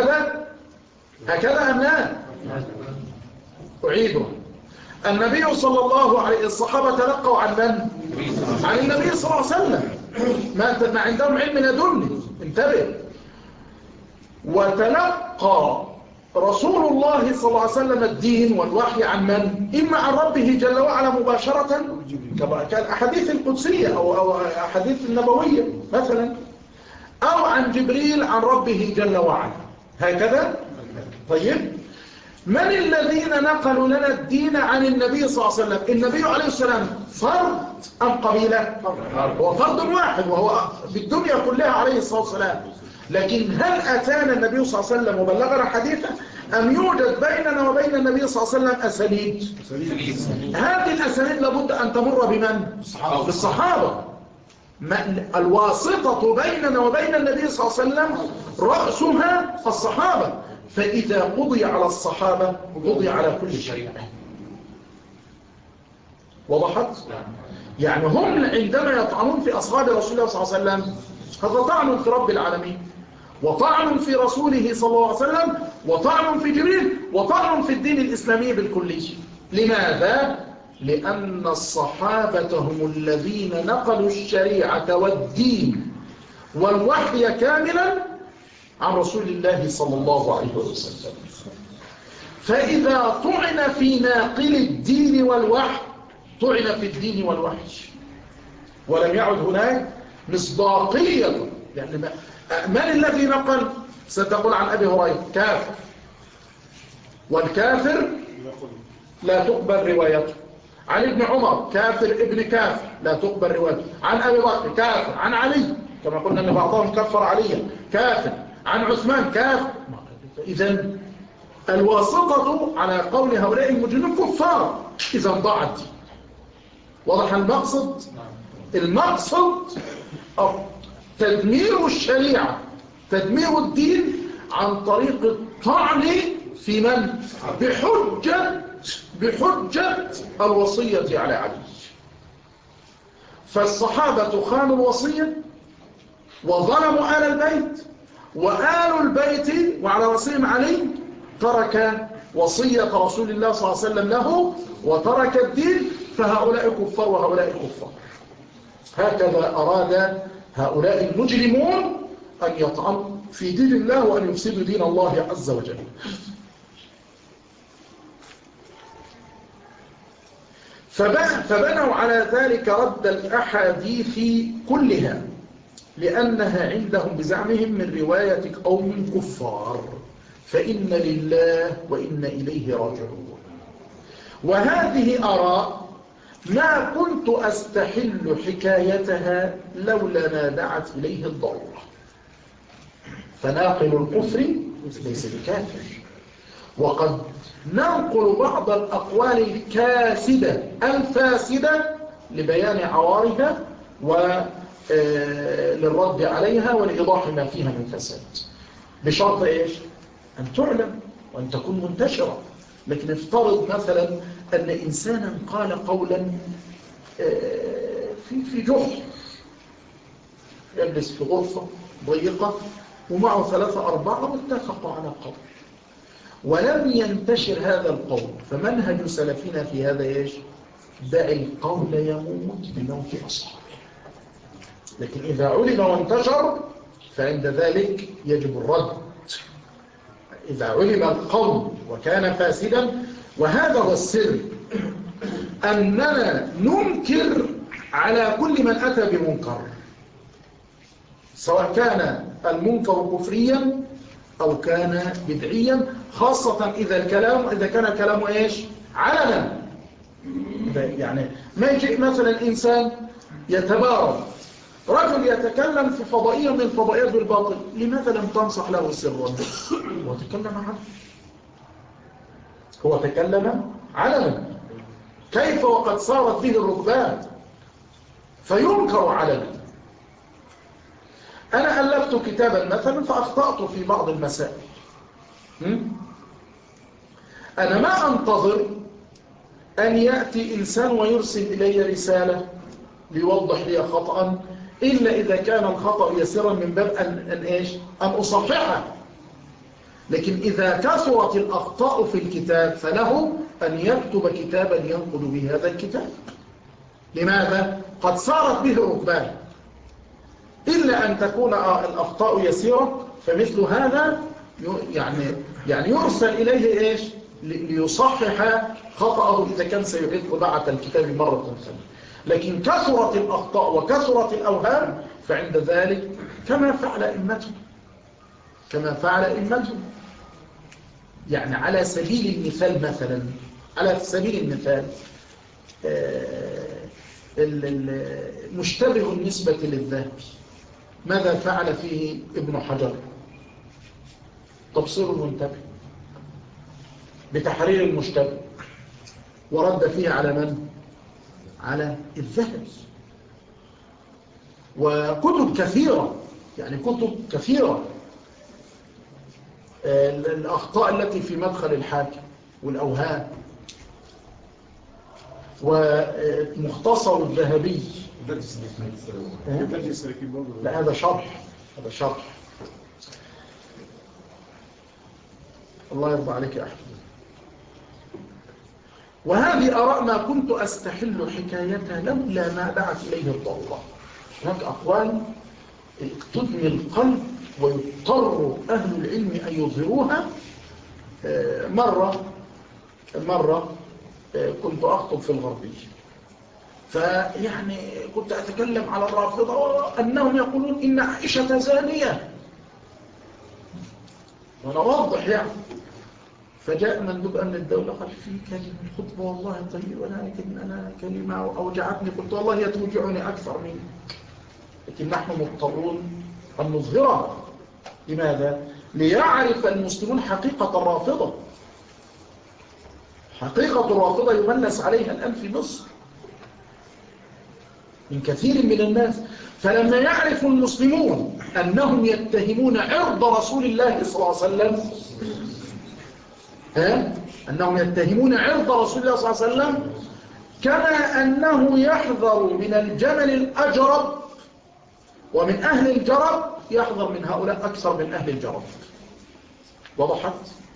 هكذا أم لا؟ أعيده. النبي صلى الله عليه، الصحابة تلقوا عن من؟ عن النبي صلى الله عليه وسلم، ما عندهم علم لدني. انتبه. وتلقى رسول الله صلى الله عليه وسلم الدين والوحي عن من؟ إما عن ربه جل وعلا مباشرة كالأحاديث القدسية أو أحاديث النبوية مثلا، أو عن جبريل عن ربه جل وعلا هكذا. طيب، من الذين نقلوا لنا الدين عن النبي صلى الله عليه وسلم؟ النبي عليه السلام فرد أم قبيلة؟ هو فرد واحد وهو في الدنيا كلها عليه الصلاة والسلام، لكن هل أتانا النبي صلى الله عليه وسلم وبلغنا حديثا أم يوجد بيننا وبين النبي صلى الله عليه وسلم أسانيد؟ هذه الأسانيد لابد أن تمر بمن؟ بالصحابة. الواسطة بيننا وبين النبي صلى الله عليه وسلم رأسها الصحابة، فإذا قضي على الصحابة قضي على كل شيء. وضحت؟ يعني هم عندما يطعنون في أصحاب رسول الله صلى الله عليه وسلم هذا طعن في رب العالمين، وطعن في رسوله صلى الله عليه وسلم، وطعن في جبريل، وطعن في الدين الإسلامي بالكلي. لماذا؟ لأن الصحابة هم الذين نقلوا الشريعة والدين والوحي كاملا عن رسول الله صلى الله عليه وسلم. فإذا طعن في ناقل الدين والوحي طعن في الدين والوحي، ولم يعد هناك مصداقية. يعني من الذي نقل؟ ستقول عن أبي هريرة كافر، والكافر لا تقبل روايته. عن ابن عمر كافر ابن كافر لا تقبل روايته. عن أبي بكر كافر. عن علي كما قلنا أن بعضهم كفر عليا كافر. عن عثمان كافر. إذن الواسطة على قول هؤلاء المجرمين كفار، إذا ضاع الدين. واضح المقصد؟ المقصد تدمير الشريعة، تدمير الدين عن طريق الطعن في من؟ بحجة الوصية على علي. فالصحابة خانوا الوصية وظلموا آل البيت، وآل البيت وعلى رأسهم علي ترك وصية رسول الله صلى الله عليه وسلم له وترك الدين، فهؤلاء كفار وهؤلاء كفار. هكذا أراد هؤلاء المجرمون أن يطعنوا في دين الله وأن يفسدوا دين الله عز وجل. فبنوا على ذلك رد الأحاديث كلها، لأنها عندهم بزعمهم من رواية قوم كفار، فإن لله وإن إليه راجعون. وهذه آراء ما كنت أستحل حكايتها لولا ما دعت إليه الضرورة. فناقل الكفر ليس بكافر، وقد ننقل بعض الأقوال الكاسدة الفاسدة لبيان عوارها وللرد عليها ولإيضاح ما فيها من فساد، بشرط إيش؟ أن تعلم وأن تكون منتشرة. لكن افترض مثلا أن إنسانا قال قولا في جحر، يجلس في غرفة ضيقة ومعه 3 4 واتفقوا على قول، ولم ينتشر هذا القول. فمنهج سلفنا في هذا ايش؟ دع القول يموت بموت أصحابه. لكن إذا علم وانتشر فعند ذلك يجب الرد. إذا علم القول وكان فاسدا، وهذا هو السر، أننا ننكر على كل من أتى بمنكر، سواء كان المنكر كفريا أو كان بدعيا، خاصة إذا كان الكلام إيش؟ علنا. يعني ما يجي مثلا إنسان يتبارك، رجل يتكلم في فضائية من الفضائيات بالباطل، لماذا لم تنصح له سرا؟ هو تكلم علنا. كيف وقد صارت به الركبان فينكر علنا؟ أنا ألفت كتابا مثلا فأخطأت في بعض المسائل، أنا ما أنتظر أن يأتي إنسان ويرسل إلي رسالة ليوضح لي خطأ، إلا إذا كان الخطأ يسيرا من باب أن أصححه. لكن إذا كثرت الأخطاء في الكتاب فله أن يكتب كتابا ينقل به هذا الكتاب. لماذا؟ قد صارت به ركبان. إلا أن تكون الأخطاء يسيرة، فمثل هذا يعني يرسل إليه إيش ليصحح خطأه إذا كان سيعيد طباعة الكتاب مرة ثانية. لكن كثرت الأخطاء وكثرت الأوهام فعند ذلك كما فعل أئمته يعني على سبيل المثال مثلا مشتبه النسبة للذهب ماذا فعل فيه ابن حجر؟ تبصير المنتبه بتحرير المشتبه ورد فيه على من؟ على الذهب. وكتب كثيرة الأخطاء التي في مدخل الحاكم والأوهام ومختصر الذهبي. لا هذا شرح الله يرضى عليك يا أحمد. وهذه آراء ما كنت أستحل حكايتها لولا ما دعت إليه الضرورة. هناك أقوال تدمي القلب ويضطر أهل العلم أن يظهروها. مرة كنت أخطب في الغربية فيعني كنت أتكلم على الرافضة أنهم يقولون إن عائشة زانية وأنا أوضح يعني. فجاء مندوب أمن الدولة قال في كلمة خطبة والله طيب ولكن أنا كلمة أوجعتني. قلت والله هي توجعني أكثر منك لكن نحن مضطرون أن نظهرها. لماذا؟ ليعرف المسلمون حقيقة الرافضة. حقيقة الرافضة يمنس عليها الآن في مصر من كثير من الناس. فلما يعرف المسلمون أنهم يتهمون عرض رسول الله صلى الله عليه وسلم أنهم يتهمون عرض رسول الله صلى الله عليه وسلم كما أنه يحذر من الجمل الأجرب ومن أهل الجرب يحذر من هؤلاء أكثر من أهل الجرب. وضحت؟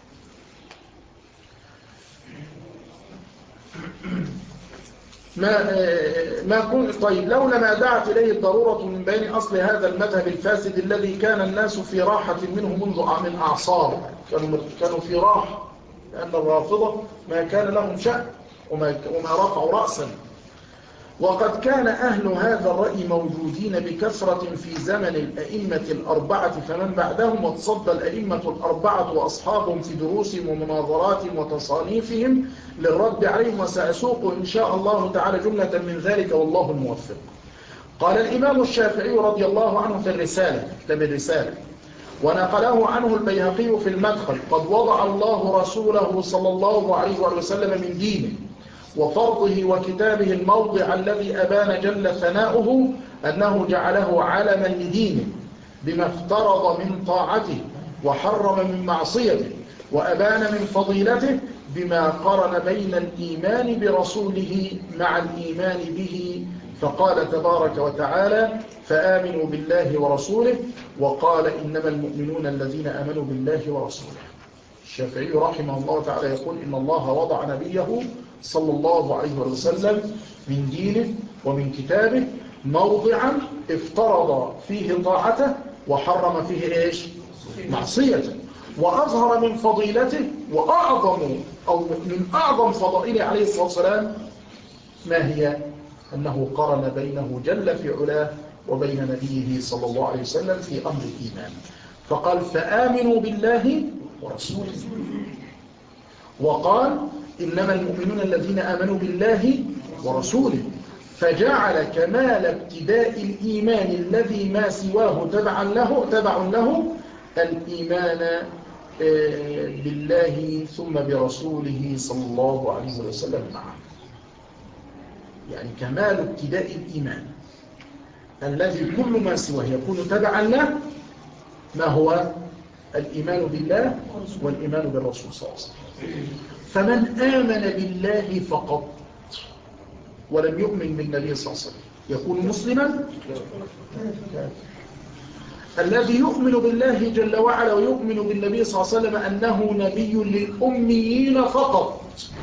ما كنت طيب لولا ما دعت إليه الضرورة من بين أصل هذا المذهب الفاسد الذي كان الناس في راحة منه من أعصار. كانوا في راحة لأن الرافضة ما كان لهم شأن وما رفعوا رأسا. وقد كان أهل هذا الرأي موجودين بكثرة في زمن الأئمة الأربعة فمن بعدهم، وتصدى الأئمة الأربعة وأصحابهم في دروسهم ومناظراتهم وتصانيفهم للرد عليهم، وسأسوق إن شاء الله تعالى جملة من ذلك والله الموفق. قال الإمام الشافعي رضي الله عنه في الرسالة، كتاب الرسالة، ونقله عنه البيهقي في المدخل: قد وضع الله رسوله صلى الله عليه وسلم من دينه وفرضه وكتابه الموضع الذي أبان جل ثناؤه أنه جعله علما لدينه بما افترض من طاعته وحرم من معصيته، وأبان من فضيلته بما قرن بين الإيمان برسوله مع الإيمان به، فقال تبارك وتعالى: فآمنوا بالله ورسوله، وقال إنما المؤمنون الذين آمنوا بالله ورسوله. الشافعي رحمه الله تعالى يقول إن الله وضع نبيه صلى الله عليه وسلم من دينه ومن كتابه موضعا افترض فيه طاعته وحرم فيه إيش؟ معصيته، وأظهر من فضيلته من أعظم فضائله عليه الصلاة والسلام ما هي؟ أنه قرن بينه جل في علاه وبين نبيه صلى الله عليه وسلم في أمر الإيمان، فقال: فآمنوا بالله ورسوله، وقال: إنما المؤمنون الذين آمنوا بالله ورسوله، فجعل كمال ابتداء الإيمان الذي ما سواه تبع له الإيمان بالله ثم برسوله صلى الله عليه وسلم معه. يعني كمال ابتداء الإيمان الذي كل ما سواه يكون تبعا له ما هو الإيمان بالله والإيمان بالرسول صلى الله عليه وسلم. فمن آمن بالله فقط ولم يؤمن بالنبي صلى الله عليه وسلم يكون مسلما؟ الذي يؤمن بالله جل وعلا ويؤمن بالنبي صلى الله عليه وسلم أنه نبي للأميين فقط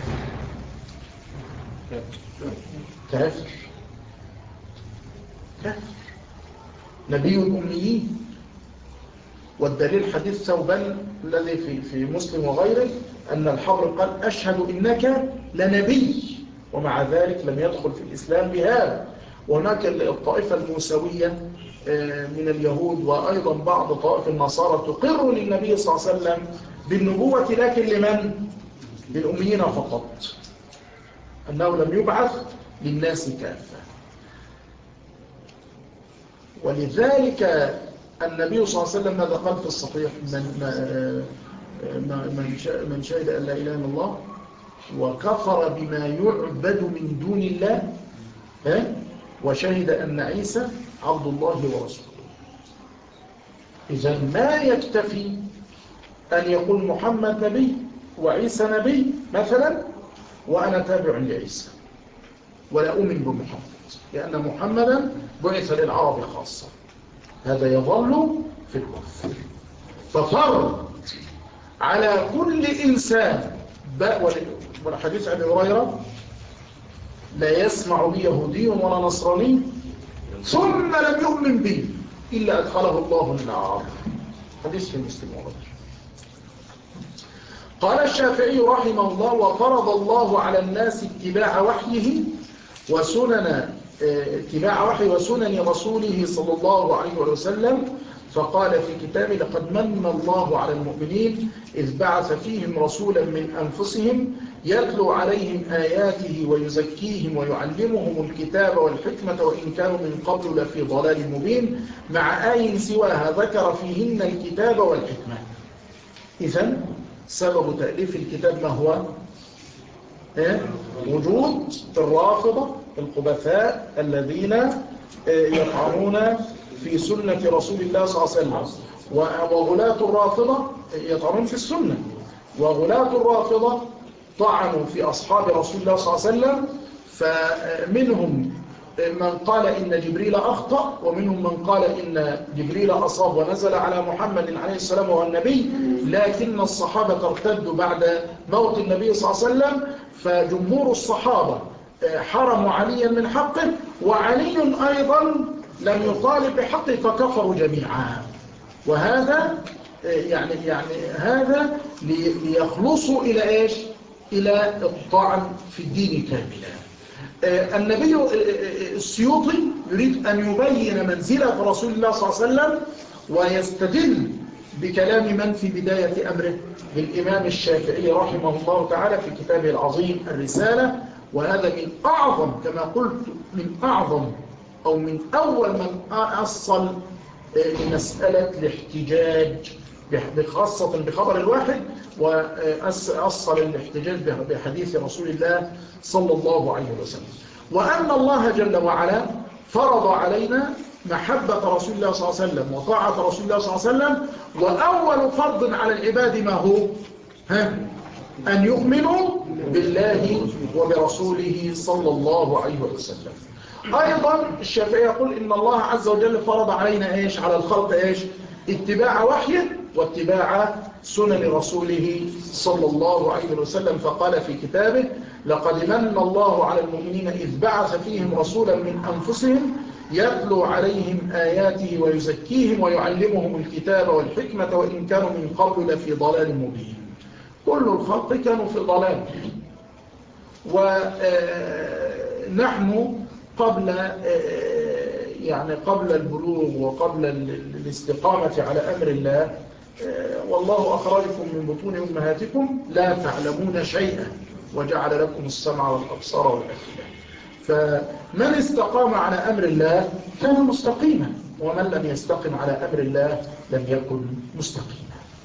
كافر. نبي الأميين. والدليل حديث ثوبان الذي في مسلم وغيره أن الحبر قال أشهد إنك لنبي، ومع ذلك لم يدخل في الإسلام بهذا. وهناك الطائفة الموسوية من اليهود وأيضا بعض طائف النصارى تقر للنبي صلى الله عليه وسلم بالنبوة، لكن لمن؟ للأميين فقط، أنه لم يبعث للناس كافة. ولذلك النبي صلى الله عليه وسلم ماذا قال في الصحيح؟ من شهد أن لا إله إلا الله وكفر بما يعبد من دون الله وشهد أن عيسى عبد الله ورسوله. إذا ما يكتفي أن يقول محمد نبي وعيسى نبي مثلا وأنا تابع لعيسى ولا أؤمن بمحمد، لأن محمدا بعث للعرب خاصة، هذا يظل في الكفر. ففرض على كل إنسان والحديث عن هريرة لا يسمع بي يهودي ولا نصراني ثم لم يؤمن بي إلا أدخله الله النار، حديث في مسلم وغيره. قال الشافعي رحمه الله: وفرض الله على الناس اتباع وحيه وسنن رسوله صلى الله عليه وسلم، فقال في كتابه: لقد من الله على المؤمنين إذ بعث فيهم رسولا من أنفسهم يتلو عليهم آياته ويزكيهم ويعلمهم الكتاب والحكمة وإن كانوا من قبل لفي ضلال مبين، مع آي سواها ذكر فيهن الكتاب والحكمة. إذن سبب تأليف الكتاب ما هو؟ وجود الرافضة الخبثاء الذين يطعنون في سنة رسول الله صلى الله عليه وسلم، وغلاة الرافضة يطعنون في السنة، وغلاة الرافضة طعنوا في أصحاب رسول الله صلى الله عليه وسلم، فمنهم من قال إن جبريل أخطأ، ومنهم من قال إن جبريل أصاب ونزل على محمد عليه السلام وهو النبي، لكن الصحابة ارتدوا بعد موت النبي صلى الله عليه وسلم، فجمهور الصحابة حرموا عليا من حقه، وعلي أيضا لم يطالب بحقه فكفروا جميعا. وهذا يعني هذا ليخلصوا إلى إيش؟ إلى الطعن في الدين كاملا. النبي السيوطي يريد أن يبين منزلة رسول الله صلى الله عليه وسلم، ويستدل بكلام من في بداية أمره؟ بالإمام الشافعي رحمه الله تعالى في كتابه العظيم الرسالة. وهذا من أعظم، كما قلت، من أعظم أو من أول من أصل لمسألة الاحتجاج خاصة بخبر الواحد، وأصل الاحتجاج بحديث رسول الله صلى الله عليه وسلم. وأن الله جل وعلا فرض علينا محبة رسول الله صلى الله عليه وسلم وطاعة رسول الله صلى الله عليه وسلم، وأول فرض على العباد ما هو؟ أن يؤمنوا بالله وبرسوله صلى الله عليه وسلم. أيضا الشافعي يقول إن الله عز وجل فرض علينا إيش؟ على الخلق إيش؟ اتباع وحيه واتباع سنن رسوله صلى الله عليه وسلم، فقال في كتابه: لقد من الله على المؤمنين إذ بعث فيهم رسولا من أنفسهم يتلو عليهم آياته ويزكيهم ويعلمهم الكتاب والحكمة وإن كانوا من قبل لفي ضلال مبين. كل الخلق كانوا في ضلال، ونحن قبل البلوغ وقبل الاستقامة على أمر الله، والله أخرجكم من بطون أمهاتكم لا تعلمون شيئا وجعل لكم السمع والأبصار والأفئدة. فمن استقام على أمر الله كان مستقيما، ومن لم يستقم على أمر الله لم يكن مستقيما.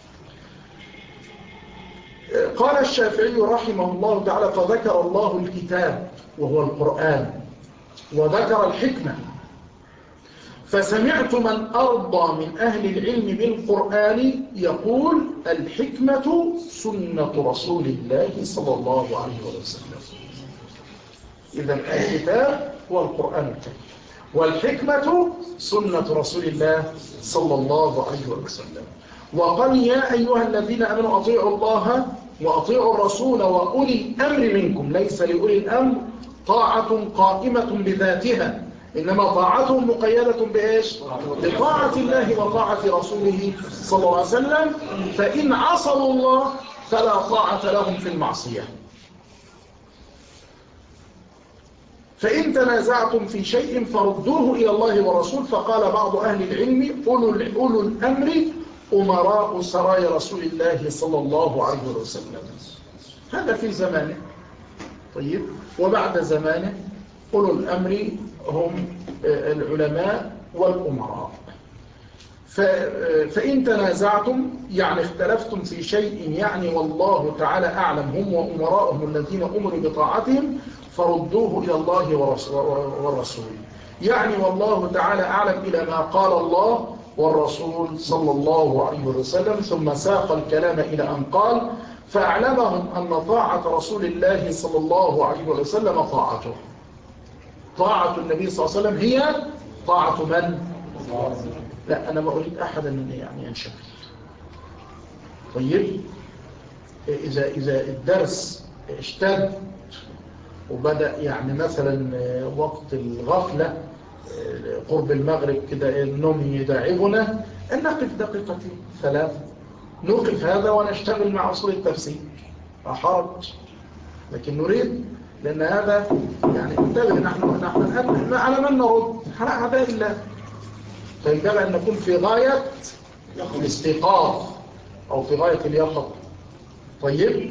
قال الشافعي رحمه الله تعالى: فذكر الله الكتاب وهو القرآن، وذكر الحكمة، فسمعت من أرضى من أهل العلم بالقرآن يقول: الحكمة سنة رسول الله صلى الله عليه وسلم. إذن الكتاب هو القرآن الكريم، والحكمة سنة رسول الله صلى الله عليه وسلم. وقال: يا أيها الذين آمنوا أطيعوا الله وأطيعوا الرسول وأولي الأمر منكم. ليس لأولي الأمر طاعة قائمة بذاتها، إنما طاعتهم مقيدة بإيش؟ بطاعة الله وطاعة رسوله صلى الله عليه وسلم. فإن عصوا الله فلا طاعة لهم في المعصية. فإن تنازعتم في شيء فردوه إلى الله ورسول. فقال بعض أهل العلم أولو الأمر أمراء سرايا رسول الله صلى الله عليه وسلم. هذا في زمانه. طيب، وبعد زمانه أولو الأمر هم العلماء والأمراء. فإن تنازعتم يعني اختلفتم في شيء يعني والله تعالى أعلم هم وأمراءهم الذين أمروا بطاعتهم فردوه إلى الله والرسول. يعني والله تعالى أعلم إلى ما قال الله والرسول صلى الله عليه وسلم. ثم ساق الكلام إلى أن قال فأعلمهم أن طاعة رسول الله صلى الله عليه وسلم طاعته. طاعة النبي صلى الله عليه وسلم هي طاعة من؟ لا، أنا ما أريد أحدا يعني ينشغل. طيب، إذا الدرس اشتد وبدأ يعني مثلا وقت الغفلة قرب المغرب كده النوم يداعبنا، أن نقف دقيقتين 3، نوقف هذا ونشتغل مع أصول التفسير، لا حرج. لكن نريد، لأن هذا يعني انتبه، نحن على من نرد؟ على أعداء الله. فينبغي أن نكون في غاية الاستيقاظ أو في غاية اليقظة. طيب،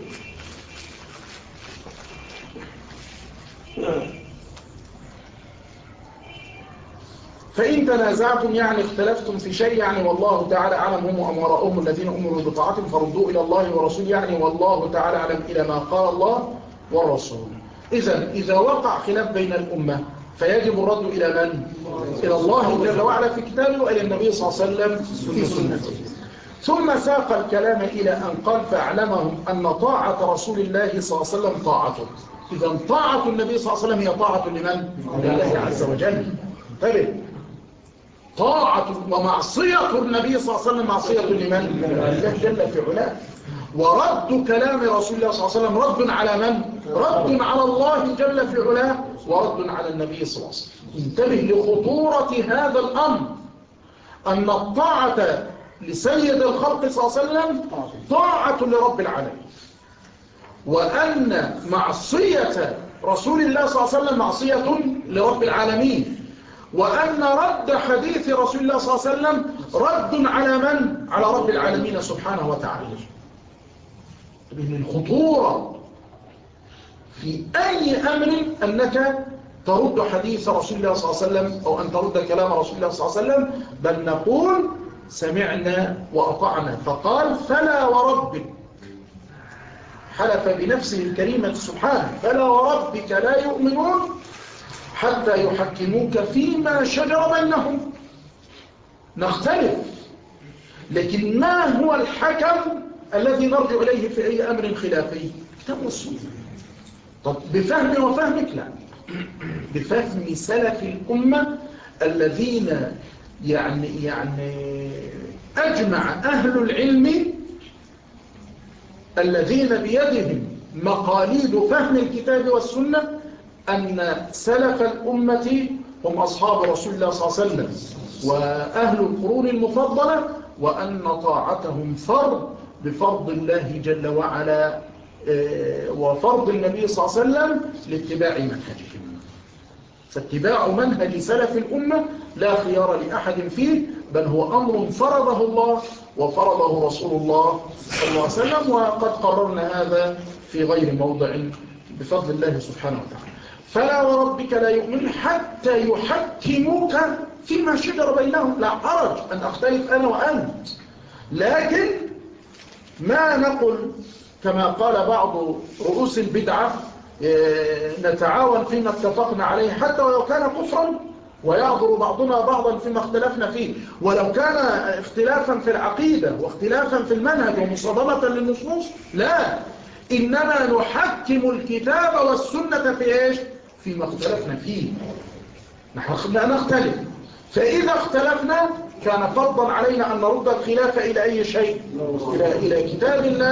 فإن تنازعتم يعني اختلفتم في شيء يعني والله تعالى أعلم هم وأمراءهم الذين أمروا بطاعتهم فردوا إلى الله ورسوله. يعني والله تعالى أعلم إلى ما قال الله والرسول. إذا وقع خلاف بين الأمة فيجب الرد إلى من؟ إلى الله جل وعلا في كتابه وإلى النبي صلى الله عليه وسلم في سنته. ثم ساق الكلام إلى أن قال فأعلمهم أن طاعة رسول الله صلى الله عليه وسلم طاعته. إذا طاعة النبي صلى الله عليه وسلم هي طاعة لمن؟ لله عز وجل. طيب، طاعة ومعصية النبي صلى الله عليه وسلم معصية لمن؟ لله جل في علاه. ورد كلام رسول الله صلى الله عليه وسلم رد على من؟ رد على الله جل في علاه ورد على النبي صلى الله عليه وسلم. انتبه لخطورة هذا الأمر، أن الطاعة لسيد الخلق صلى الله عليه وسلم طاعة لرب العالمين، وأن معصية رسول الله صلى الله عليه وسلم معصية لرب العالمين، وأن رد حديث رسول الله صلى الله عليه وسلم رد على من؟ على رب العالمين سبحانه وتعالى. من الخطورة في أي أمر أنك ترد حديث رسول الله صلى الله عليه وسلم أو أن ترد كلام رسول الله صلى الله عليه وسلم، بل نقول سمعنا وأطعنا. فقال فلا وربك، حلف بنفسه الكريمة سبحانه، فلا وربك لا يؤمنون حتى يحكموك فيما شجر بينهم. نختلف، لكن ما هو الحكم الذي نرجع إليه في أي أمر خلافي؟ كتاب والسنة. طب بفهم وفهمك؟ لا، بفهم سلف الأمة الذين يعني أجمع أهل العلم الذين بيدهم مقاليد فهم الكتاب والسنة أن سلف الأمة هم أصحاب رسول الله صلى الله عليه وسلم وأهل القرون المفضلة، وأن طاعتهم فرض بفرض الله جل وعلا وفرض النبي صلى الله عليه وسلم لاتباع منهجهم. فاتباع منهج سلف الأمة لا خيار لأحد فيه، بل هو أمر فرضه الله وفرضه رسول الله صلى الله عليه وسلم، وقد قررنا هذا في غير موضع بفضل الله سبحانه وتعالى. فلا وربك لا يؤمن حتى يحكموك فيما شجر بينهم. لا حرج أن أختلف أنا وأنت، لكن ما نقول كما قال بعض رؤوس البدعة نتعاون فيما اتفقنا عليه حتى ولو كان كفرا، ويعذر بعضنا بعضا فيما اختلفنا فيه، ولو كان اختلافا في العقيدة واختلافا في المنهج ومصادمة للنصوص. لا، إننا نحكم الكتاب والسنة في إيش؟ فيما اختلفنا فيه. نحن نختلف، فإذا اختلفنا كان فرضا علينا أن نرد الخلاف إلى أي شيء؟ إلى كتاب الله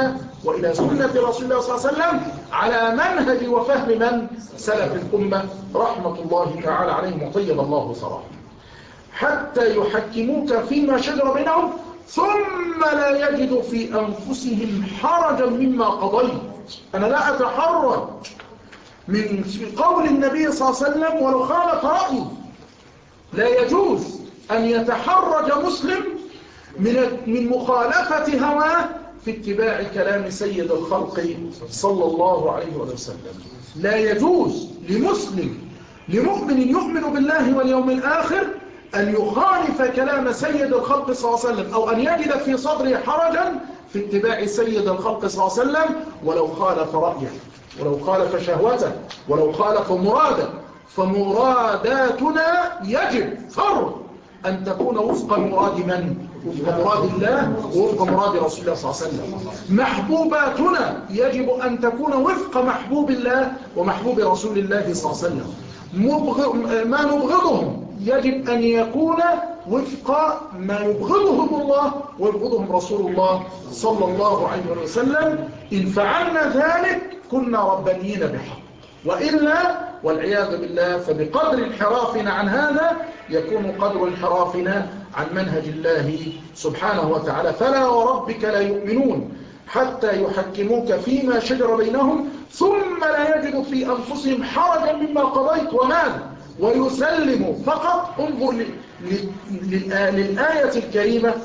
وإلى سنة رسول الله صلى الله عليه وسلم على منهج وفهم من سلف الأمة رحمة الله تعالى عليهم وطيب الله ثراهم، حتى يحكموك فيما شجر بينهم ثم لا يجدوا في أنفسهم حرجا مما قضيت. أنا لا أتحرج من قول النبي صلى الله عليه وسلم ولو خالف رأيي. لا يجوز أن يتحرج مسلم من مخالفة هواه في اتباع كلام سيد الخلق صلى الله عليه وسلم. لا يجوز لمسلم لمؤمن يؤمن بالله واليوم الآخر أن يخالف كلام سيد الخلق صلى الله عليه وسلم، أو أن يجد في صدره حرجا في اتباع سيد الخلق صلى الله عليه وسلم ولو خالف رأيه، ولو خالف شهوته، ولو خالف مراده. فمراداتنا يجب فرض أن تكون وفق مراد من؟ وفق مراد الله ووفق مراد رسول الله صلى الله عليه وسلم. محبوباتنا يجب أن تكون وفق محبوب الله ومحبوب رسول الله صلى الله عليه وسلم. ما نبغضهم يجب أن يكون وفق ما يبغضهم الله ويبغضهم رسول الله صلى الله عليه وسلم. إن فعلنا ذلك كنا ربانيين بحق، وإلا والعياذ بالله فبقدر انحرافنا عن هذا يكون قدر انحرافنا عن منهج الله سبحانه وتعالى. فلا وربك لا يؤمنون حتى يحكموك فيما شجر بينهم ثم لا يجدوا في أنفسهم حرجا مما قضيت وماذا ويسلموا فقط. انظر للآية الكريمة،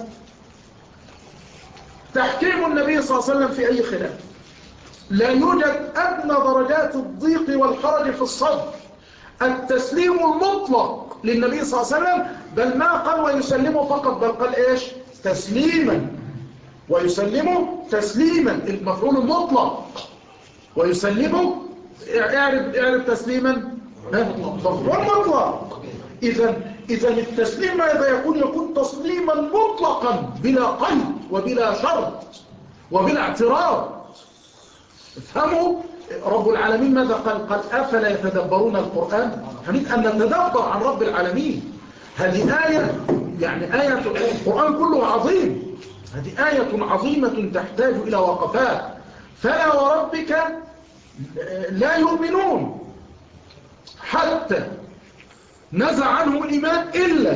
تحكيم النبي صلى الله عليه وسلم في أي خلاف. لا يوجد أدنى درجات الضيق والحرج في الصدر، التسليم المطلق للنبي صلى الله عليه وسلم، بل ما قال ويسلمه فقط، بل قال إيش؟ تسليما. ويسلمه تسليما، المفعول المطلق. ويسلمه اعرف تسليما مفعول مطلق. إذا التسليم ماذا يكون تسليما مطلقا بلا قيد وبلا شرط وبلا اعتراض. افهموا رب العالمين ماذا قال أفلا يتدبرون القرآن. نريد أن نتدبر عن رب العالمين. هذه آية، يعني آية القرآن كله عظيم، هذه آية عظيمة تحتاج إلى وقفات. فلا وربك لا يؤمنون حتى نزع عنهم الإيمان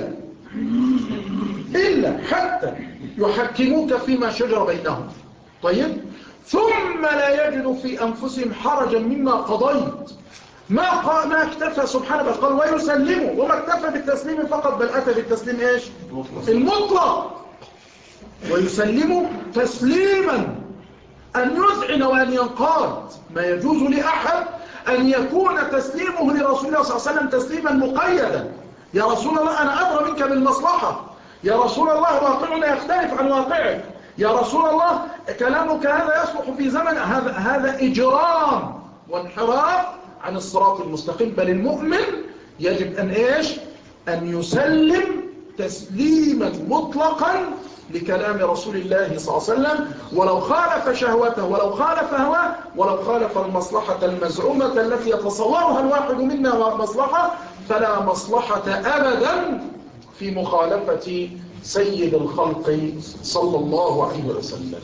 إلا حتى يحكموك فيما شجر بينهم. طيب، ثم لا يجدوا في أنفسهم حرجا مما قضيت. ما اكتفى سبحانه بل قال ويسلموا، وما اكتفى بالتسليم فقط بل أتى بالتسليم إيش؟ المطلق. ويسلموا تسليما أن يذعن وأن ينقاد. ما يجوز لأحد أن يكون تسليمه لرسول الله صلى الله عليه وسلم تسليما مقيدا. يا رسول الله أنا أدرى منك بالمصلحة، يا رسول الله واقعنا يختلف عن واقعك، يا رسول الله كلامك هذا يصلح في زمن هذا إجرام وانحراف عن الصراط المستقيم. بل المؤمن يجب أن إيش؟ أن يسلم تسليما مطلقا لكلام رسول الله صلى الله عليه وسلم، ولو خالف شهوته، ولو خالف هواه، ولو خالف المصلحة المزعومة التي يتصورها الواحد منا مصلحة، فلا مصلحة أبدا في مخالفة سيد الخلق صلى الله عليه وسلم.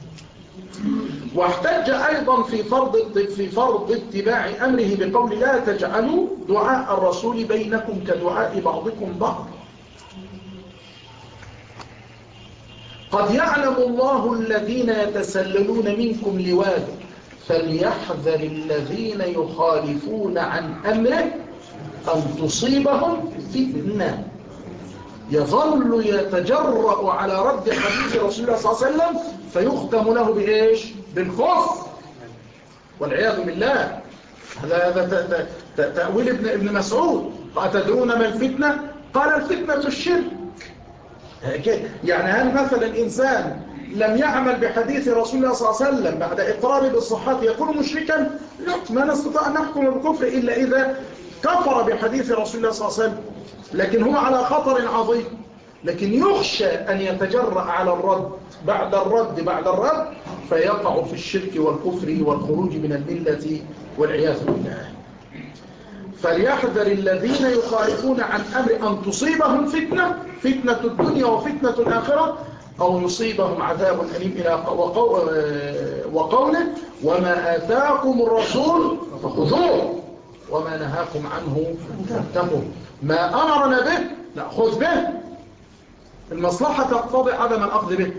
واحتج أيضا في فرض اتباع أمره بقول لا تجعلوا دعاء الرسول بينكم كدعاء بعضكم بعض. قد يعلم الله الذين يتسللون منكم لواذا فليحذر الذين يخالفون عن أمره أن تصيبهم فتنة. يظل يتجرأ على رد حديث رسول الله صلى الله عليه وسلم فيختم له بإيش؟ بالكفر والعياذ بالله. هذا تأويل ابن مسعود. أتدرون ما الفتنة؟ قال الفتنة الشرك. يعني هل مثلا إنسان لم يعمل بحديث رسول الله صلى الله عليه وسلم بعد إقراره بالصحة يكون مشركا؟ لا، ما نستطيع أن نحكم بالكفر إلا إذا كفر بحديث رسول الله صلى الله عليه وسلم، لكن هو على خطر عظيم. لكن يخشى أن يتجرأ على الرد بعد الرد فيقع في الشرك والكفر والخروج من الملة والعياذ بالله. فليحذر الذين يخالفون عن أمر أن تصيبهم فتنة الدنيا وفتنة الآخرة أو يصيبهم عذاب أليم إلى وقوله وما آتاكم الرسول فخذوه وما نهاكم عنه فانتهوا. ما أمرنا به نأخذ به، المصلحة تقتضي عدم الأخذ به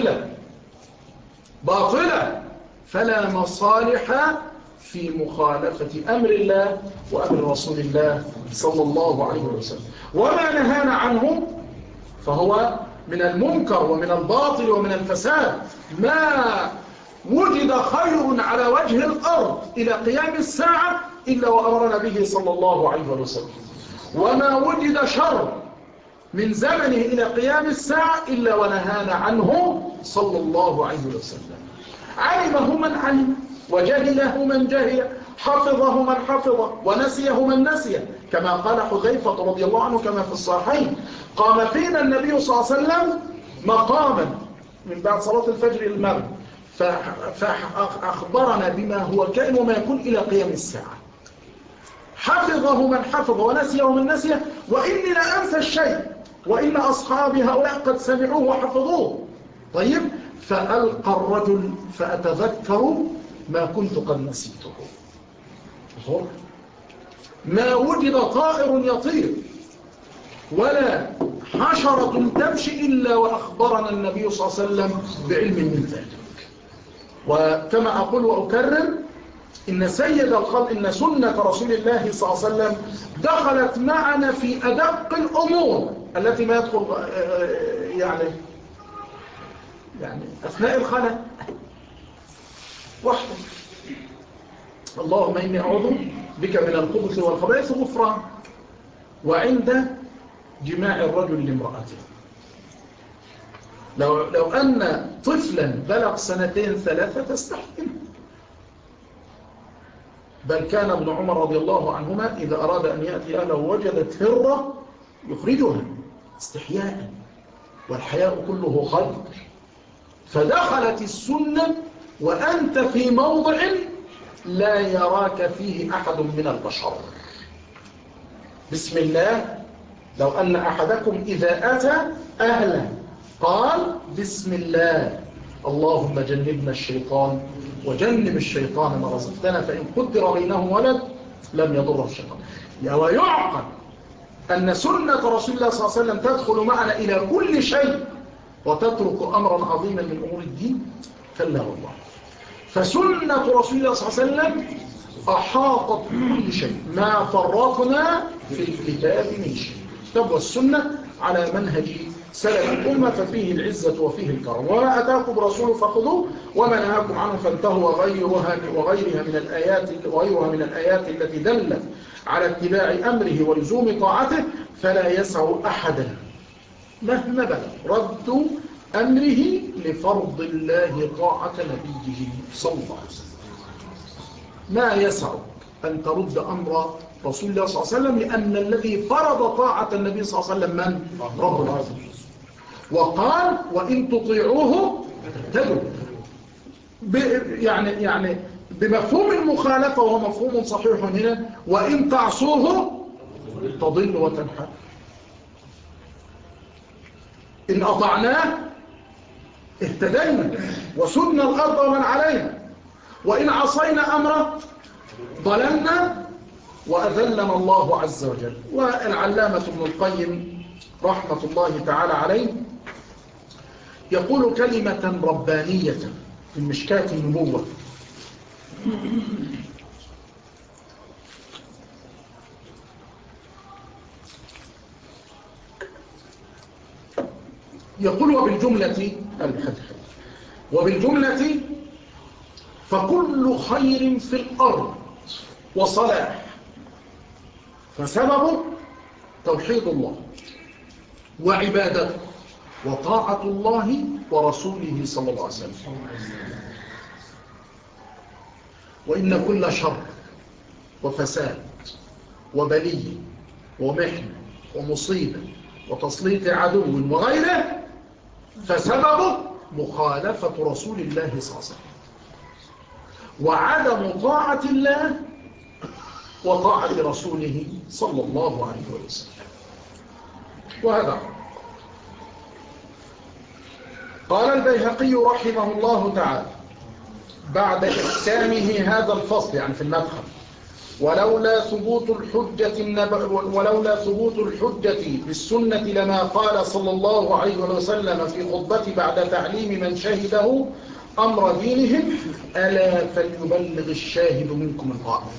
باطلة، فلا مصالح في مخالفة أمر الله وأمر رسول الله صلى الله عليه وسلم. وما نهانا عنه فهو من المنكر ومن الباطل ومن الفساد. ما وجد خير على وجه الأرض إلى قيام الساعة إلا وأمرنا به صلى الله عليه وسلم، وما وجد شر من زمنه إلى قيام الساعة إلا ونهانا عنه صلى الله عليه وسلم. علمه من علم، وجهله من جهل، حفظه من حفظه، ونسيه من نسيه، كما قال حذيفة رضي الله عنه كما في الصحيحين: قام فينا النبي صلى الله عليه وسلم مقاما من بعد صلاة الفجر إلى المغرب فأخبرنا بما هو كائن وما يكون إلى قيام الساعة. حفظه من حفظ ونسيه من نسيه، وإني لا أنسى الشيء وإن أصحابي هؤلاء قد سمعوه وحفظوه. طيب، فألقى الرجل فأتذكر ما كنت قد نسيته. ما وجد طائر يطير ولا حشرة تمشي إلا وأخبرنا النبي صلى الله عليه وسلم بعلم من ذلك. وكما أقول وأكرر، إن سيد الخلق، إن سنة رسول الله صلى الله عليه وسلم دخلت معنا في أدق الأمور التي ما يدخل يعني أثناء الخلاء وحده. اللهم إني أعوذ بك من الخبث والخبائث غفران، وعند جماع الرجل لامرأته. لو أن طفلا بلغ 2-3 تستحكم. بل كان ابن عمر رضي الله عنهما إذا أراد أن يأتي أهله وجدت هرة يخرجها استحياء، والحياء كله خير. فدخلت السنة وأنت في موضع لا يراك فيه أحد من البشر. بسم الله. لو أن أحدكم إذا أتى أهله قال بسم الله اللهم جنبنا الشيطان وجنب الشيطان ما رزقتنا، فإن قدر بينهم ولد لم يضره الشيطان. ويعقل أن سنة رسول الله صلى الله عليه وسلم تدخل معنا إلى كل شيء وتترك أمرا عظيما من أمور الدين، كلا والله. فسنة رسول الله صلى الله عليه وسلم أحاطت كل شيء، ما فرطنا في الكتاب من شيء. تبوى السنة على منهج سلف الأمة، ففيه العزة وفيه الكرم. وما أتاكم رسول فخذوه وما نهاكم عنه فانتهوا. وغيرها من الآيات التي دلت على اتباع أمره ولزوم طاعته، فلا يسع أحدا مهما بلغ رد أمره لفرض الله طاعة نبيه صلى الله عليه وسلم. ما يسع أن ترد أمر رسول الله صلى الله عليه وسلم، لأن الذي فرض طاعة النبي صلى الله عليه وسلم من؟ رب العالمين. وقال وإن تطيعوه تهتدوا، يعني بمفهوم المخالفة، وهو مفهوم صحيح هنا، وإن تعصوه تضل وتنحل. إن أطعناه اهتدينا وسدنا الأرض ومن عليها، وإن عصينا أمره ضللنا وأذلنا الله عز وجل. والعلامة ابن القيم رحمة الله تعالى عليه يقول كلمة ربانية في مشكاة النبوة: يقول وبالجملة فكل خير في الأرض وصلاح فسببه توحيد الله وعبادته وطاعة الله ورسوله صلى الله عليه وسلم. وإن كل شر وفساد وبلية ومحنة ومصيبة وتسليط عدو وغيره فسببه مخالفة رسول الله صلى الله عليه وسلم وعدم طاعة الله وطاعة رسوله صلى الله عليه وسلم. وهذا قال البيهقي رحمه الله تعالى بعد إحكامه هذا الفصل يعني في المدخل: ولولا ثبوت الحجة بالسنة لما قال صلى الله عليه وسلم في خطبة بعد تعليم من شهده أمر دينهم: ألا فليبلغ الشاهد منكم الغائب.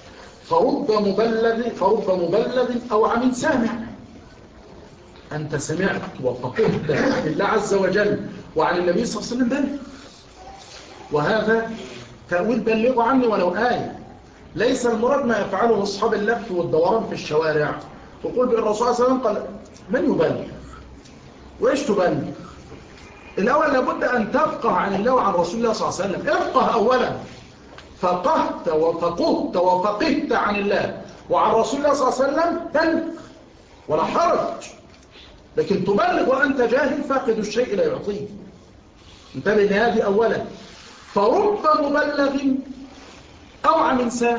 فرب مبلغ أو عن سامع. أنت سمعت وفقهت عن الله عز وجل وعن النبي صلى الله عليه وسلم بلغ، وهذا تأويل بلغوا عني ولو آية. ليس المراد ما يفعله أصحاب اللف والدوران في الشوارع. تقول بالرسول صلى الله عليه وسلم قال: من يبلغ؟ وإيش تبلغ؟ الأول لابد أن تفقه عن الله وعن رسول الله صلى الله عليه وسلم. افقه أولا، فقهت وفقهت وفقهت عن الله وعن رسول الله صلى الله عليه وسلم بلغ ولا حرج. لكن تبلغ وأنت جاهل فاقد الشيء لا يعطيه. انتبه لهذه أولا. فرب مبلغ أو عن سامع.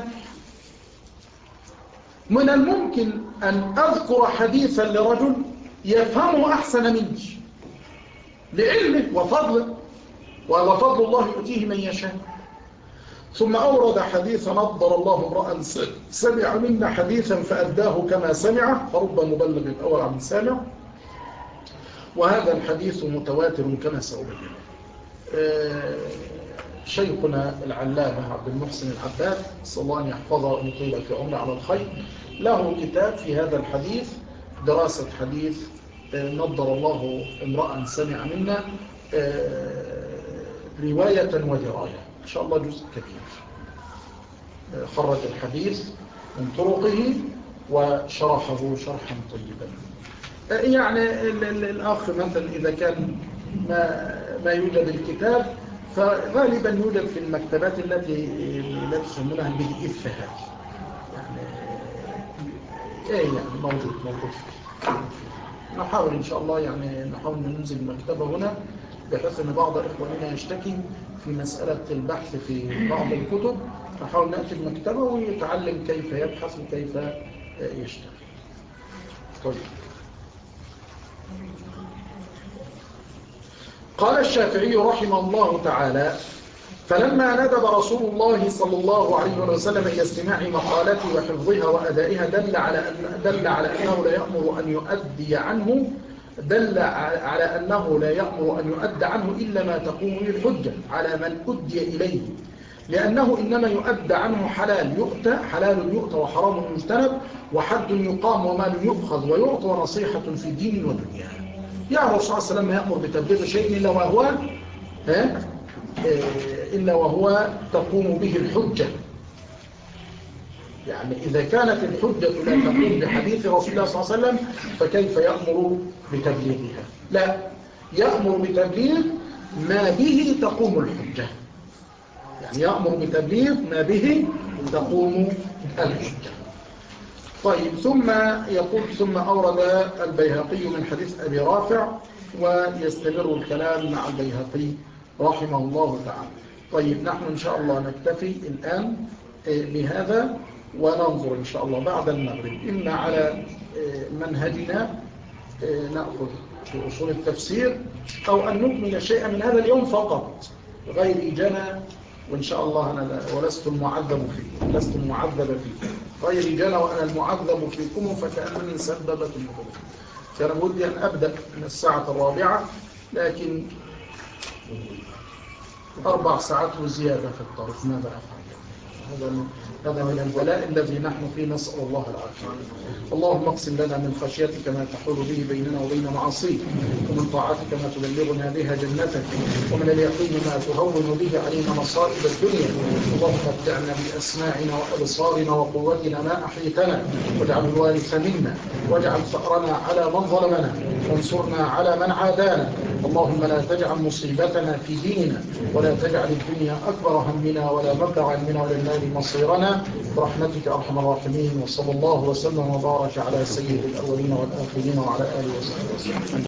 من الممكن أن أذكر حديثا لرجل يفهمه أحسن مني لعلمه وفضله، وفضل الله يؤتيه من يشاء، ثم أورد حديث نضر الله امرأ سمع منا حديثا فأداه كما سمعه، فرب مبلغ أو عن سامع. وهذا الحديث متواتر كما سأبين. شيخنا العلامة عبد المحسن العباد صلى الله أن يحفظه ويطيل في عمره على الخير له كتاب في هذا الحديث، دراسة حديث نضر الله امرأ سمع منا رواية ودراية، إن شاء الله جزء كبير. خرج الحديث من طرقه وشرحه شرحا طيبا. يعني الأخ مثلا إذا كان ما يوجد الكتاب فغالبا يوجد في المكتبات التي يسمونها الPDF هذه، يعني موجود فيه. نحاول إن شاء الله نحاول ننزل المكتبة هنا، بحيث أن بعض إخواننا يشتكي في مسألة البحث في بعض الكتب. نحاول نأتي المكتبة ويتعلم كيف يبحث وكيف يشتغل. طيب. قال الشافعي رحمه الله تعالى: فلما ندب رسول الله صلى الله عليه وسلم إلى استماع مقالته وحفظها وأدائها دل على أنه لا يأمر أن يؤدي عنه إلا ما تقوم به الحجة على من أدي إليه، لأنه إنما يؤدى عنه حلال يؤتى وحرام يجتنب وحد يقام ومال يؤخذ ويعطى ونصيحة في دين ودنيا. يا رسول الله صلى الله عليه وسلم يأمر بتبليغ شيء إلا وهو تقوم به الحجة. يعني إذا كانت الحجة لا تقوم بحديث رسول الله صلى الله عليه وسلم فكيف يأمر بتبليغها؟ لا، يأمر بتبليغ ما به تقوم الحجة. يعني يأمر بتبليغ ما به تقوم الحجة. طيب. ثم أورد البيهقي من حديث أبي رافع، ويستمر الكلام مع البيهقي رحمه الله تعالى. طيب، نحن إن شاء الله نكتفي الآن بهذا، وننظر إن شاء الله بعد المغرب إما على منهجنا نأخذ في أصول التفسير، أو أن نكمل شيئا من هذا اليوم فقط غير جنى، وإن شاء الله أنا ولست المعذب فيكم، لست المعذب فيكم، غير جنى وأنا المعذب فيكم فكأنني سببت المغرب. كان ودي أن أبدأ من الساعة 4، لكن 4 ساعات وزيادة في الطرف، ماذا أفعل؟ هذا من البلاء الذي نحن فيه، نسأل الله العافية. اللهم اقسم لنا من خشيتك ما تحول به بيننا وبين معاصيك، ومن طاعتك ما تبلغنا بها جنتك، ومن اليقين ما تهون به علينا مصائب الدنيا. اللهم متعنا بأسماعنا وأبصارنا وقوتنا ما أحيتنا، واجعل الوارث منا، واجعل ثأرنا على من ظلمنا، وانصرنا على من عادانا. اللهم لا تجعل مصيبتنا في ديننا، ولا تجعل الدنيا أكبر همنا ولا مبلغ علمنا ولا النار مصيرنا، برحمتك أرحم الراحمين. وصلى الله وسلم وبارك على سيد الأولين والآخرين وعلى آله وصحبه وسلم.